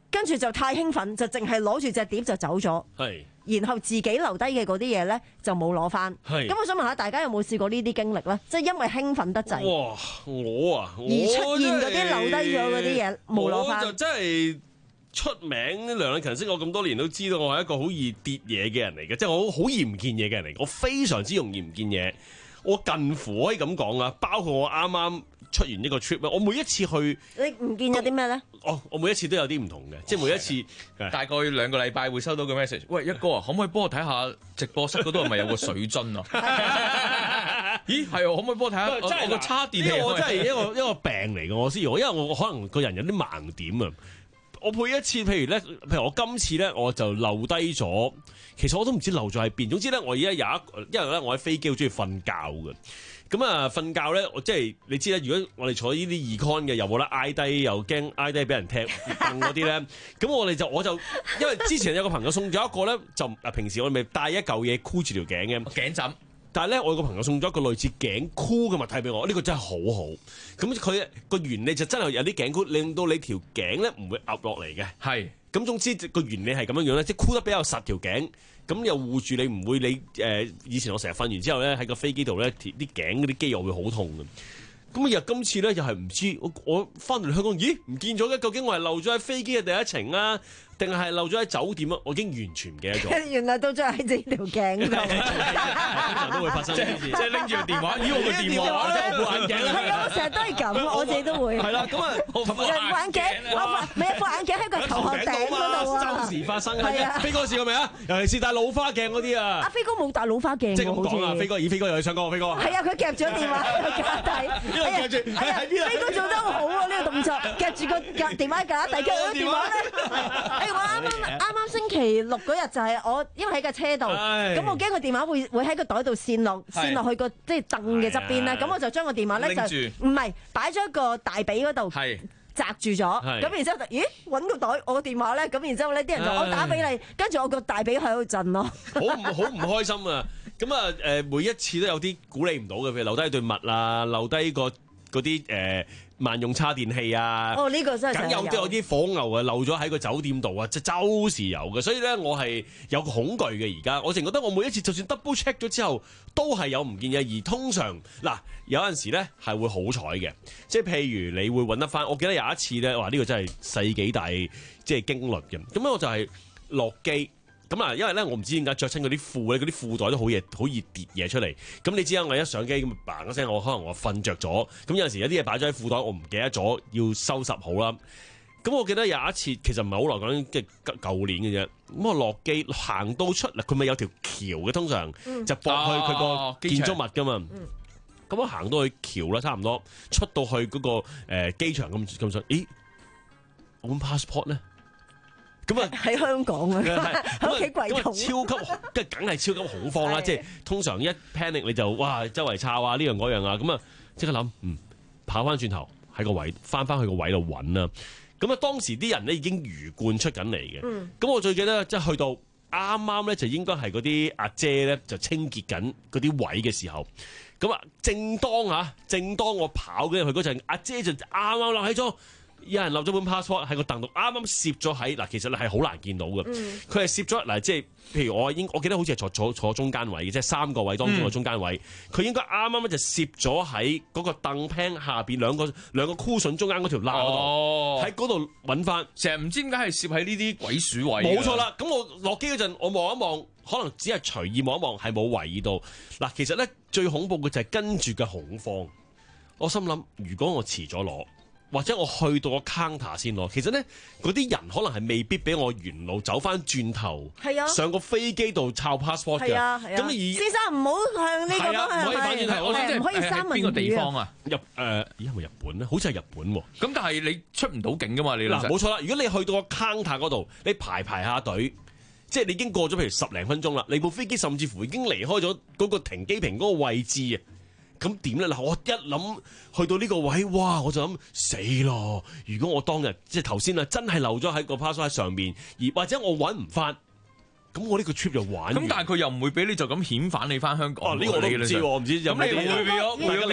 跟住就太興奮，就淨係攞住隻碟就走咗。 係。 然後自己留低嘅嗰啲嘢咧就冇攞翻。 係。 咁我想問下大家有冇試過呢啲經歷咧？即係因為興奮得滯。 哇！我啊， 而出現嗰啲留低咗嗰啲嘢冇攞翻。 我就真係出名，梁禮勤識我咁多年都知道我係一個好易跌嘢嘅人嚟嘅，即係我好易唔見嘢嘅人嚟，我非常之容易唔見嘢。我近乎可以咁講啊，包括我啱啱出完呢個 trip 咧，我每一次去， 你唔見咗啲咩咧？ 哦，我每一次都有啲唔同嘅，即係每一次大概兩個禮拜會收到個 message， 喂，一哥啊，可唔可以幫我睇下直播室嗰度係咪有個水樽啊？咦，係啊，可唔可以幫我睇下？我個叉電器， 我真係一個一個病嚟嘅，我先，因為我可能個人有啲盲點啊。我每一次，譬如咧，譬如我今次咧，我就漏低咗。其實我都唔知漏咗喺邊。總之咧，我而家有一，因為咧我喺飛機好中意瞓覺嘅。咁啊，瞓覺咧，我即係你知咧，如果我哋坐呢啲 econ 嘅，又冇得挨低，又驚挨低俾人踢凳嗰啲咧。咁我哋就我就因為之前有個朋友送咗一個咧，就啊平時我哋咪帶一嚿嘢箍住條頸嘅頸枕。 但係咧，我有個朋友送咗一個類似頸箍嘅物體俾我，呢、呢個真係好好。咁佢個原理就真係有啲頸箍，令到你條頸咧唔會壓落嚟嘅。 係。 咁總之個原理係咁樣樣咧，即係箍得比較實條頸，咁又護住你唔會你誒、呃。以前我成日瞓完之後咧，喺個飛機度咧，啲頸嗰啲肌肉會好痛嘅。咁啊！今次咧又係唔知我我翻到嚟香港，咦唔見咗嘅？究竟我係漏咗喺飛機嘅第一程啊，定係漏咗喺酒店啊？我已經完全唔記得咗。 原來都仲喺自己條頸度， 通常都會發生呢啲事。 即係拎住個電話，咦我個電話咧，副眼鏡係啊，我成日都係咁，我自己都會。 係啦，咁啊， 副眼鏡，我唔係副眼鏡喺個頭殼頂嗰度啊。 周時發生係啊， 飛哥試過未啊？尤其是戴老花鏡嗰啲啊。 阿飛哥冇戴老花鏡。 即係咁講啊，飛哥，咦飛哥又去唱歌啊，飛哥。 係啊，佢夾咗電話喺個架底。 夾住喺喺邊啊？ 飛哥做得好啊！呢個動作夾住個夾電話架底，夾咗電話咧。誒，我啱啱啱啱星期六嗰日就係我，因為喺架車度，咁我驚個電話會會喺個袋度線落線落去個即係凳嘅側邊咧，咁我就將個電話咧就唔係擺咗一個大髀嗰度。擲住咗，咁然之後就咦揾個袋，我個電話咧，咁然之後咧啲人就我打俾你，跟住我個大髀喺度震咯， 好唔好唔開心啊！咁啊誒，每一次都有啲鼓勵唔到嘅，譬如留低對襪啊，留低個嗰啲誒萬用叉電器啊， 哦呢個真係梗有啲有啲火牛啊漏咗喺個酒店度啊，即係周時有嘅，所以咧我係有個恐懼嘅而家，我淨覺得我每一次就算 double check 咗之後，都係有唔見嘢，而通常嗱有陣時咧係會好彩嘅，即係譬如你會揾得翻，我記得有一次咧，哇呢個真係世紀大即係經歷嘅，咁咧我就係落機。咁啊，因為咧我唔知點解着親嗰啲褲咧，嗰啲褲袋都好易好易跌嘢出嚟。咁你知啦，我一上機咁嘭一聲，我可能我瞓着咗。咁有陣時有啲嘢擺咗喺褲袋，我唔記得咗要收拾好啦。咁我記得有一次，其實唔係好耐講，即係舊年嘅啫。咁我落機行到出嚟，佢咪有條橋嘅，通常就駁去佢個建築物噶嘛。咁、嗯、我行到去橋啦，差唔多出到去嗰、那個誒、呃、機場咁咁上，咦？我本 passport 咧？咁啊喺香港啊，喺屋企櫃桶， 超級即係梗係超級恐慌啦！即係通常一 panic 你就哇周圍抄啊呢樣嗰樣啊，咁啊即刻諗嗯跑翻轉頭喺個位翻翻去個位度揾啦。咁啊當時啲人咧已經魚貫出緊嚟嘅。咁、嗯、我最記得即係去到啱啱咧就應該係嗰啲阿姐咧就清潔緊嗰啲位嘅時候，咁啊正當啊正當我跑緊入去嗰陣，阿姐就啱啱落起咗。有人漏咗本 passport 喺個凳度，啱啱攝咗喺嗱，其實係好難見到嘅。佢係攝咗嗱，即係譬如我應我記得好似係坐坐坐中間位嘅，即係三個位當中嘅中間位。佢、嗯、應該啱啱就攝咗喺嗰個凳 pan 下邊兩個兩個 cushion 中間嗰條罅嗰度，喺嗰度揾翻。成日唔知點解係攝喺呢啲鬼鼠位。冇錯啦，咁我落機嗰陣，我望一望，可能只係隨意望一望，係冇懷疑到。嗱，其實咧最恐怖嘅就係跟住嘅恐慌。我心諗，如果我遲咗攞。或者我去到個 counter 先攞，其實咧嗰啲人可能係未必俾我原路走翻轉頭， 係啊，上個飛機度抄 passport 嘅。咁、啊啊、而先生唔好向呢個方向， 唔可以反轉頭，我唔可以三文魚。邊個地方啊？ 日誒，咦係咪日本咧？好似係日本喎。 咁但係你出唔到境噶嘛？你嗱冇錯啦。如果你去到個 counter 嗰度，你排排下隊，即係你已經過咗譬如十零分鐘啦，你部飛機甚至乎已經離開咗嗰個停機坪嗰個位置啊。咁點咧？嗱，我一諗去到呢個位，哇！我就諗死咯！如果我當日即係頭先啊，真係漏咗喺個 passport 上面，而或者我揾唔翻，咁我呢個 trip 就玩。 咁但係佢又唔會俾你就咁遣返你翻香港。 哦，呢、呢個我都唔知喎，唔知有咩會變咗會變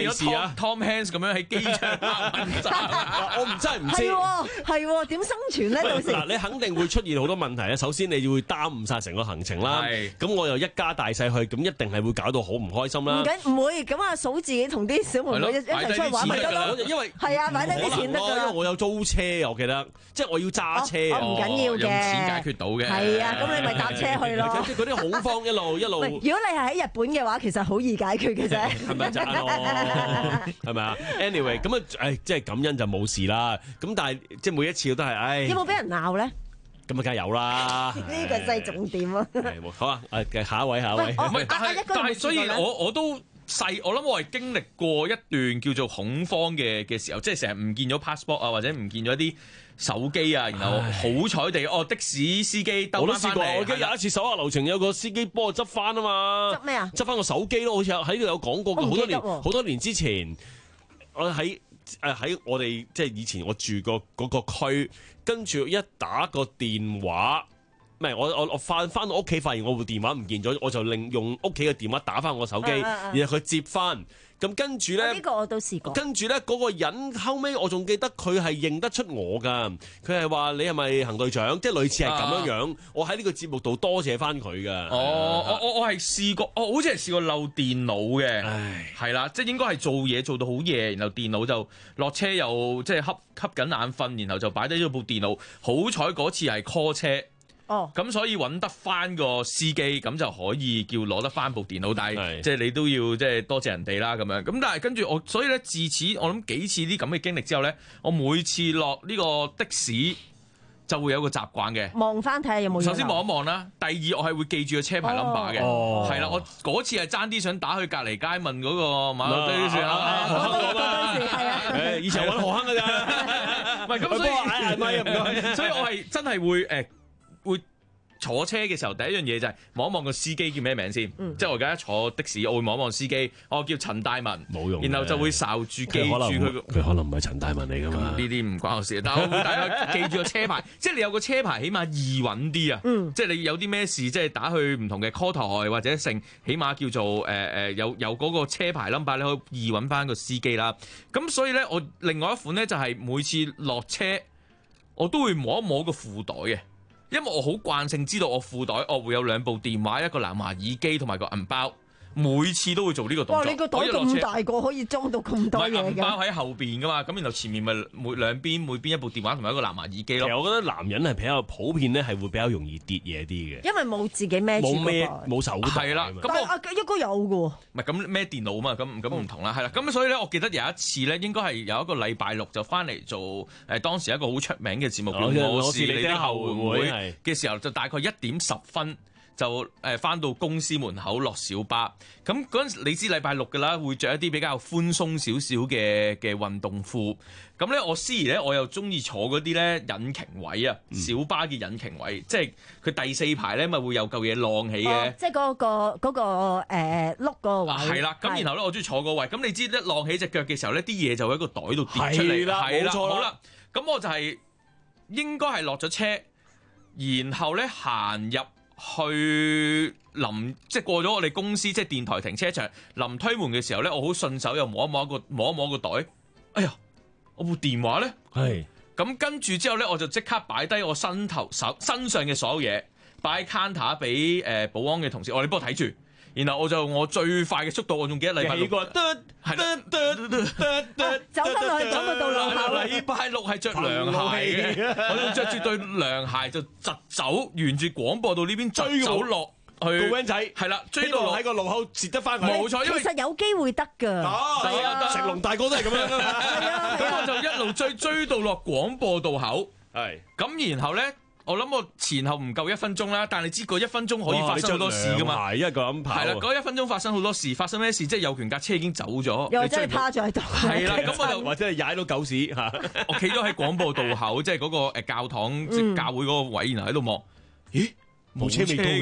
咗 Tom Tom Hanks 咁樣喺機場問責， 我唔真係唔知。 係喎，係喎，點生存咧？到時嗱，你肯定會出現好多問題咧。首先你要會耽誤晒成個行程啦。咁我又一家大細去，咁一定係會搞到好唔開心啦。 唔緊唔會，咁啊數自己同啲小妹妹一一齊出去玩咪得咯。 因為係啊，擺低啲錢得㗎。 因為我有租車，我記得，即係我要揸車啊。 唔緊要嘅， 用錢解決到嘅。 係啊，咁你咪搭車去咯。 即係嗰啲恐慌一路一路。 如果你係喺日本嘅話，其實好易解決嘅啫。 係咪就係咯？係咪啊 ？Anyway，咁啊，誒，即係感恩就冇事啦。咁但係即係每一次都係，唉。 有冇俾人鬧咧？ 咁啊，梗係有啦。 呢個真係重點啊！ 好啊，誒，下一位，下一位。 唔係，但係但係，所以我我都細，我諗我係經歷過一段叫做恐慌嘅嘅時候，即係成日唔見咗 passport 啊，或者唔見咗啲手機啊，然後好彩地，哦，的士司機兜翻翻嚟。我都試過，我記得有一次手下留情，有個司機幫我執翻啊嘛。執咩啊？執翻個手機咯，好似喺度有講過嘅，好多年好多年之前，我喺誒喺我哋即係以前我住過嗰個區，跟住一打個電話。唔係，我我我翻翻到屋企，發現我部電話唔見咗，我就另用屋企嘅電話打翻我手機，啊啊啊然後佢接翻。咁跟住咧，呢、 呢個我都試過。跟住咧，嗰個人後尾我仲記得佢係認得出我㗎。佢係話：你係咪行隊長？即係類似係咁樣樣。啊、我喺呢個節目度多謝翻佢㗎。哦， 我我我係試過，我好似係試過漏電腦嘅。 唉， 係啦，即係應該係做嘢做到好夜，然後電腦就落車又即係瞌瞌緊眼瞓，然後就擺低咗部電腦。好彩嗰次係 call 車。哦，咁所以揾得翻個司機，咁就可以叫攞得翻部電腦，但係即係你都要即係多謝人哋啦咁樣。咁但係跟住我，所以咧自此我諗幾次啲咁嘅經歷之後咧，我每次落呢個的士就會有個習慣嘅， 望翻睇下有冇。 首先望一望啦，第二我係會記住個車牌 number 嘅，係啦，我嗰次係爭啲想打去隔離街問嗰個馬路對算啊，何坑講啦，係啊，誒以前揾何坑㗎咋，唔係咁所以嗌咪唔該，所以我係真係會誒。會坐車嘅時候，第一樣嘢就係望一望個司機叫咩名先，嗯、即係我而家一坐的士，我會望一望司機，我叫陳大文，冇用，然後就會睄住記住佢， 佢可能唔係陳大文嚟噶嘛， 呢啲唔關我事，但係我會大家記住個車牌，即係你有個車牌，起碼易揾啲啊，嗯、即係你有啲咩事，即係打去唔同嘅 call 台或者成，起碼叫做誒誒、呃、有有嗰個車牌 number，你可以易揾翻個司機啦。咁所以咧，我另外一款咧就係每次落車，我都會摸一摸個褲袋嘅。因為我好慣性知道我褲袋我會有兩部電話、一個藍牙耳機同埋個銀包，每次都會做呢個動作。哇！ 你個袋咁大個，可以裝到咁多嘢嘅。銀包喺後邊噶嘛，咁然後前面咪每兩邊每邊一部電話同埋一個藍牙耳機咯。 其實我覺得男人係比較普遍咧，係會比較容易跌嘢啲嘅。 因為冇自己孭住冇咩冇手袋。 係啦，咁我啊應該有嘅喎。 唔係咁孭電腦啊嘛，咁咁唔同啦，係啦。咁所以咧，我記得有一次咧，應該係有一個禮拜六就翻嚟做誒當時一個好出名嘅節目叫《我是你的後援會》嘅時候，就大概一點十分。就誒翻到公司門口落小巴，咁嗰陣時你知禮拜六㗎啦，會着一啲比較寬鬆少少嘅嘅運動褲。咁咧我司儀咧我又中意坐嗰啲咧引擎位啊，嗯、小巴嘅引擎位，即係佢第四排咧咪會有嚿嘢晾起嘅、哦， 即係嗰、嗰個嗰、嗰個誒碌嗰個位。 係啦、啊，咁然後咧我中意坐個位，咁你知一晾起隻腳嘅時候咧，啲嘢就喺個袋度跌出嚟。係啦，冇錯啦。好啦，咁我就係應該係落咗車，然後咧行入。去臨即係過咗我哋公司即係電台停車場，臨推門嘅時候咧，我好順手又摸一摸一個摸一摸個袋，哎呀，我部電話咧，係咁跟住之後咧，我就即刻擺低我身頭手身上嘅所有嘢，擺喺 counter 俾誒保安嘅同事，我哋幫我睇住。然後我就我最快嘅速度，我仲記得禮拜六，係走翻落去走到路口。 禮拜六係着涼鞋嘅，我仲着住對涼鞋就疾走，沿住廣播道呢邊追走落去。 個 van 仔係啦，追到喺個路口截得翻佢。 冇錯，因為其實有機會得㗎。 係啊，成龍大哥都係咁樣㗎嘛。 咁我就一路追追到落廣播道口。 係咁，然後咧。我諗我前後唔夠一分鐘啦，但係你知嗰一分鐘可以發生好多事噶嘛？ 係一個咁跑。 係啦，嗰一分鐘發生好多事，發生咩事？即係有權架車已經走咗， 又或者係趴咗喺度。 係啦，咁我又或者係踩到狗屎嚇。 我企咗喺廣播道口，即係嗰個誒教堂、即教會嗰個位，然後喺度望，咦，冇車未到嘅。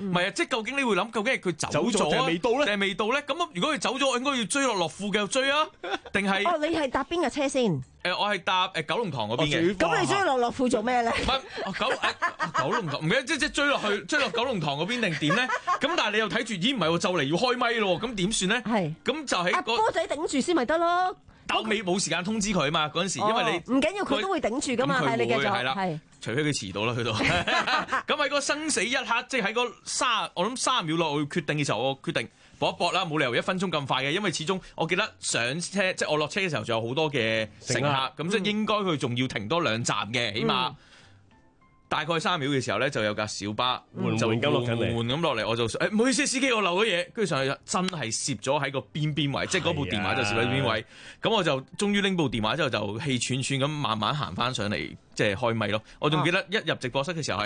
唔係啊，即係究竟你會諗，究竟係佢走走咗咗啊定係未到咧？ 定係未到咧？咁如果佢走咗，我應該要追落樂富繼續追啊？定係？ 哦，你係搭邊架車先？ 誒，我係搭誒九龍塘嗰邊嘅。 咁你追落樂富做咩咧？ 唔係九誒九龍塘，唔記得即即追落去追落九龍塘嗰邊定點咧？咁但係你又睇住，咦唔係喎，就嚟要開咪咯，咁點算咧？係。咁就喺個波仔頂住先咪得咯。 但我未冇時間通知佢啊嘛，嗰陣時因為你唔緊要，佢都會頂住噶嘛，係你繼續係啦，除非佢遲到啦，去到。咁喺個生死一刻，即係喺個三，我諗三秒內我要決定嘅時候，我決定搏一搏啦，冇理由一分鐘咁快嘅，因為始終我記得上車，即係我落車嘅時候，仲有好多嘅乘客，咁即係應該佢仲要停多兩站嘅，起碼。大概三秒嘅時候咧，就有架小巴就緩緩咁落嚟，我就誒唔好意思，司機我漏咗嘢，跟住上去真係攝咗喺個邊邊位，即係嗰部電話就攝喺邊位，咁我就終於拎部電話之後就氣喘喘咁慢慢行翻上嚟，即係開咪咯。我仲記得一入直播室嘅時候係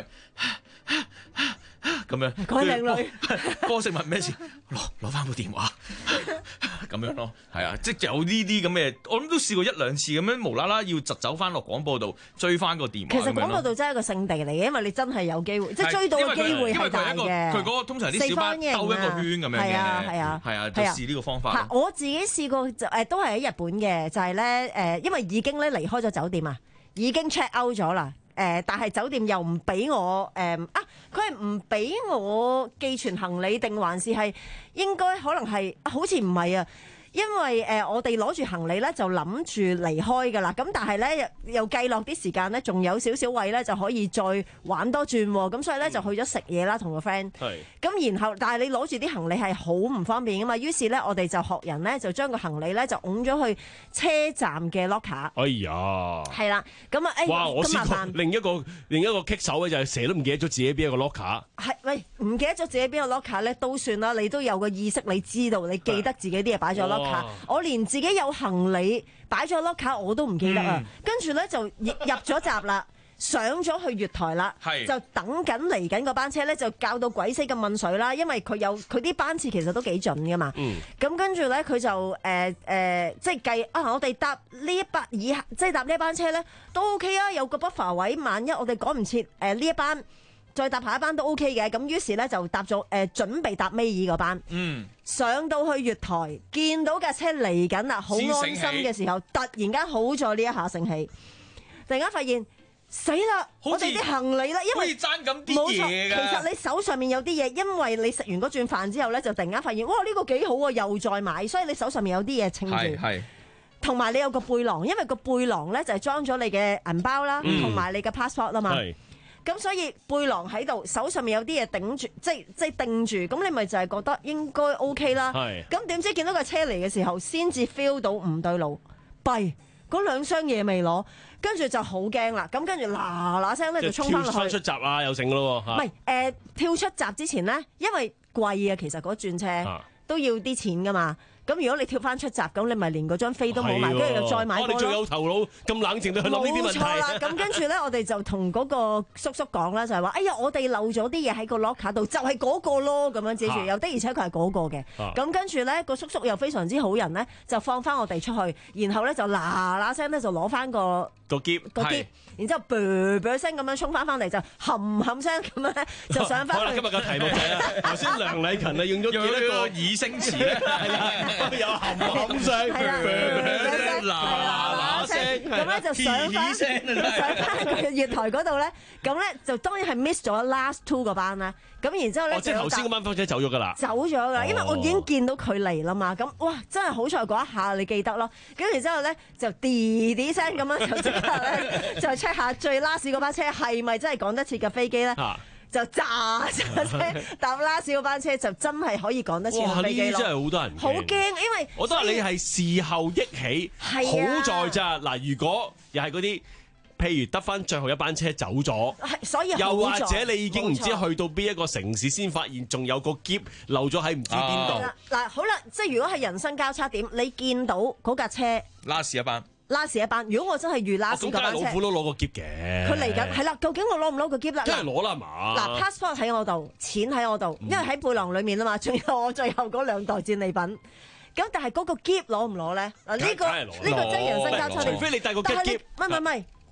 咁樣， 嗰位靚女， 歌星問咩事？攞攞翻部電話咁樣咯，係啊，即係有呢啲咁嘅，我諗都試過一兩次咁樣無啦啦要疾走翻落廣播度追翻個電話。 其實廣播道真係一個聖地嚟嘅，因為你真係有機會，即係追到嘅機會係大嘅。 佢嗰個通常啲小巴兜一個圈咁樣嘅， 係啊係啊係啊，就試呢個方法。 我自己試過就誒都係喺日本嘅，就係咧誒，因為已經咧離開咗酒店啊，已經 check out 咗啦。誒，但係酒店又唔俾我誒啊！佢係唔俾我寄存行李，定還是係應該可能係好似唔係啊？因為誒、呃、我哋攞住行李咧就諗住離開㗎啦，咁但係咧又又計落啲時間咧，仲有少少位咧就可以再玩多轉喎，咁所以咧就去咗食嘢啦，同個 friend。係。咁然後但係你攞住啲行李係好唔方便㗎嘛，於是咧我哋就學人咧就將個行李咧就擁咗去車站嘅 locker。 哎呀！ 係啦，咁啊誒， 哇！我試過咁麻煩另一個另一個棘手嘅就係成日都唔記得咗自己邊一個 locker。 係，喂，唔記得咗自己邊個 locker 咧都算啦，你都有個意識，你知道你記得自己啲嘢擺咗 locker。我連自己有行李擺咗 locker 我都唔記得啊！跟住咧就入入咗閘啦，上咗去月台啦，就等緊嚟緊個班車咧，就教到鬼死咁問水啦，因為佢有佢啲班次其實都幾準噶嘛。咁跟住咧佢就誒誒、呃呃，即係計啊！我哋搭呢一班以下，即係搭呢一班車咧都 OK 啊，有個 buffer 位，萬一我哋趕唔切誒呢一班。再搭下一班都 OK 嘅，咁於是咧就搭咗誒、呃、準備搭尾二個班，嗯、上到去月台見到架車嚟緊啦，好安心嘅時候，突然間好在呢一下醒起，突然間發現死啦！我哋啲行李啦，因為爭咁啲冇錯， 嘢其實你手上面有啲嘢，因為你食完嗰轉飯之後咧，就突然間發現哇呢、呢個幾好啊，又再買，所以你手上面有啲嘢稱住。同埋你有個背囊，因為個背囊咧就係裝咗你嘅銀包啦，同埋、嗯、你嘅 passport 啦嘛。咁所以背囊喺度，手上面有啲嘢頂住，即係即係定住，咁你咪就係覺得應該 OK 啦。咁點知見到個車嚟嘅時候，先至 feel 到唔對路，弊嗰兩箱嘢未攞，跟住就好驚啦。咁跟住嗱嗱聲咧就衝翻落去。 跳出閘啊，又成咯喎。 唔係誒，跳出閘之前咧，因為貴啊，其實嗰轉車、啊、都要啲錢噶嘛。咁如果你跳翻出閘，咁你咪連嗰張飛都冇埋，跟住又再買過咯。 你最有頭腦，咁冷靜到去諗呢啲問題。冇錯啦， 咁跟住咧，我哋就同嗰個叔叔講啦，就係話：哎呀，我哋漏咗啲嘢喺個 locker 度，就係嗰個咯，咁樣指住。又的而且確係嗰個嘅。咁跟住咧，個叔叔又非常之好人咧，就放翻我哋出去，然後咧就嗱嗱聲咧就攞翻個個篋個篋，然之後噥噥聲咁樣衝翻翻嚟，就冚冚聲咁樣咧就上翻去。 好啦，今日嘅題目就係頭先梁禮勤啊用咗幾多個擬聲詞咧？ 有冚冚聲，嗱嗱聲， 咁咧就上翻上翻個月台嗰度咧，咁咧就當然係 miss 咗 last two 個班啦。咁然之後咧， 即係頭先嗰班火車走咗㗎啦， 走咗㗎啦，因為我已經見到佢嚟啦嘛。咁哇，真係好彩嗰一下你記得咯。咁然之後咧就滴滴聲咁樣就即刻咧就 check 下最 last 嗰班車係咪真係趕得切嘅飛機咧？就炸炸聲搭拉少班車就真係可以趕得切飛機咯。哇！呢啲真係好多人好驚，因為我覺得你係事後憶起，好在咋嗱？如果又係嗰啲，譬如得翻最後一班車走咗， 所以又或者你已經唔知去到邊一個城市先發現，仲有個篋漏咗喺唔知邊度。 嗱，好啦，即係如果係人生交叉點，你見到嗰架車拉屎一班。 拉屎一班，如果我真係遇拉屎嗰班車， 咁梗係老虎都攞個篋嘅。 佢嚟緊，係啦，究竟我攞唔攞個篋啦？ 梗係攞啦嘛。 嗱 ，passport 喺我度，錢喺我度，因為喺背囊裡面啊嘛，仲有我最後嗰兩袋戰利品。咁但係嗰個篋攞唔攞咧？嗱，呢個呢個真係人生交叉點。 除非你帶個篋篋。 唔係唔係唔係，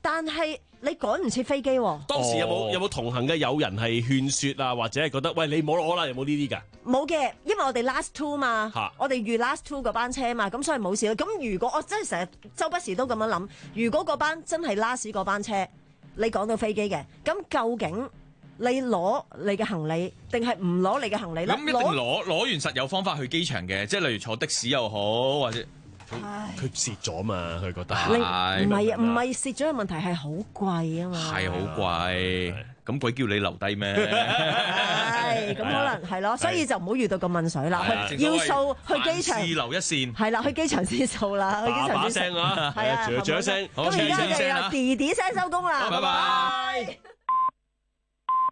但係你趕唔切飛機喎。 當時有冇有冇同行嘅友人係勸説啊，或者係覺得喂你冇攞啦，有冇呢啲㗎？ 冇嘅，因為我哋 last two 嘛，我哋預 last two 嗰班車嘛，咁所以冇事咯。咁如果我真係成日周不時都咁樣諗，如果嗰班真係 last 嗰班車，你趕到飛機嘅，咁究竟你攞你嘅行李定係唔攞你嘅行李咧？ 咁一定攞，攞完實有方法去機場嘅，即係例如坐的士又好，或者。 佢蝕咗嘛？佢覺得唔係啊，唔係蝕咗嘅問題係好貴啊嘛， 係好貴，咁鬼叫你留低咩？ 係咁可能係咯，所以就唔好遇到咁問水啦。要掃去機場， 凡事留一線， 係啦，去機場先掃啦，去機場先掃。 把聲啊，係啊，嚼嚼聲， 咁而家就由滴滴聲收工啦， 拜拜。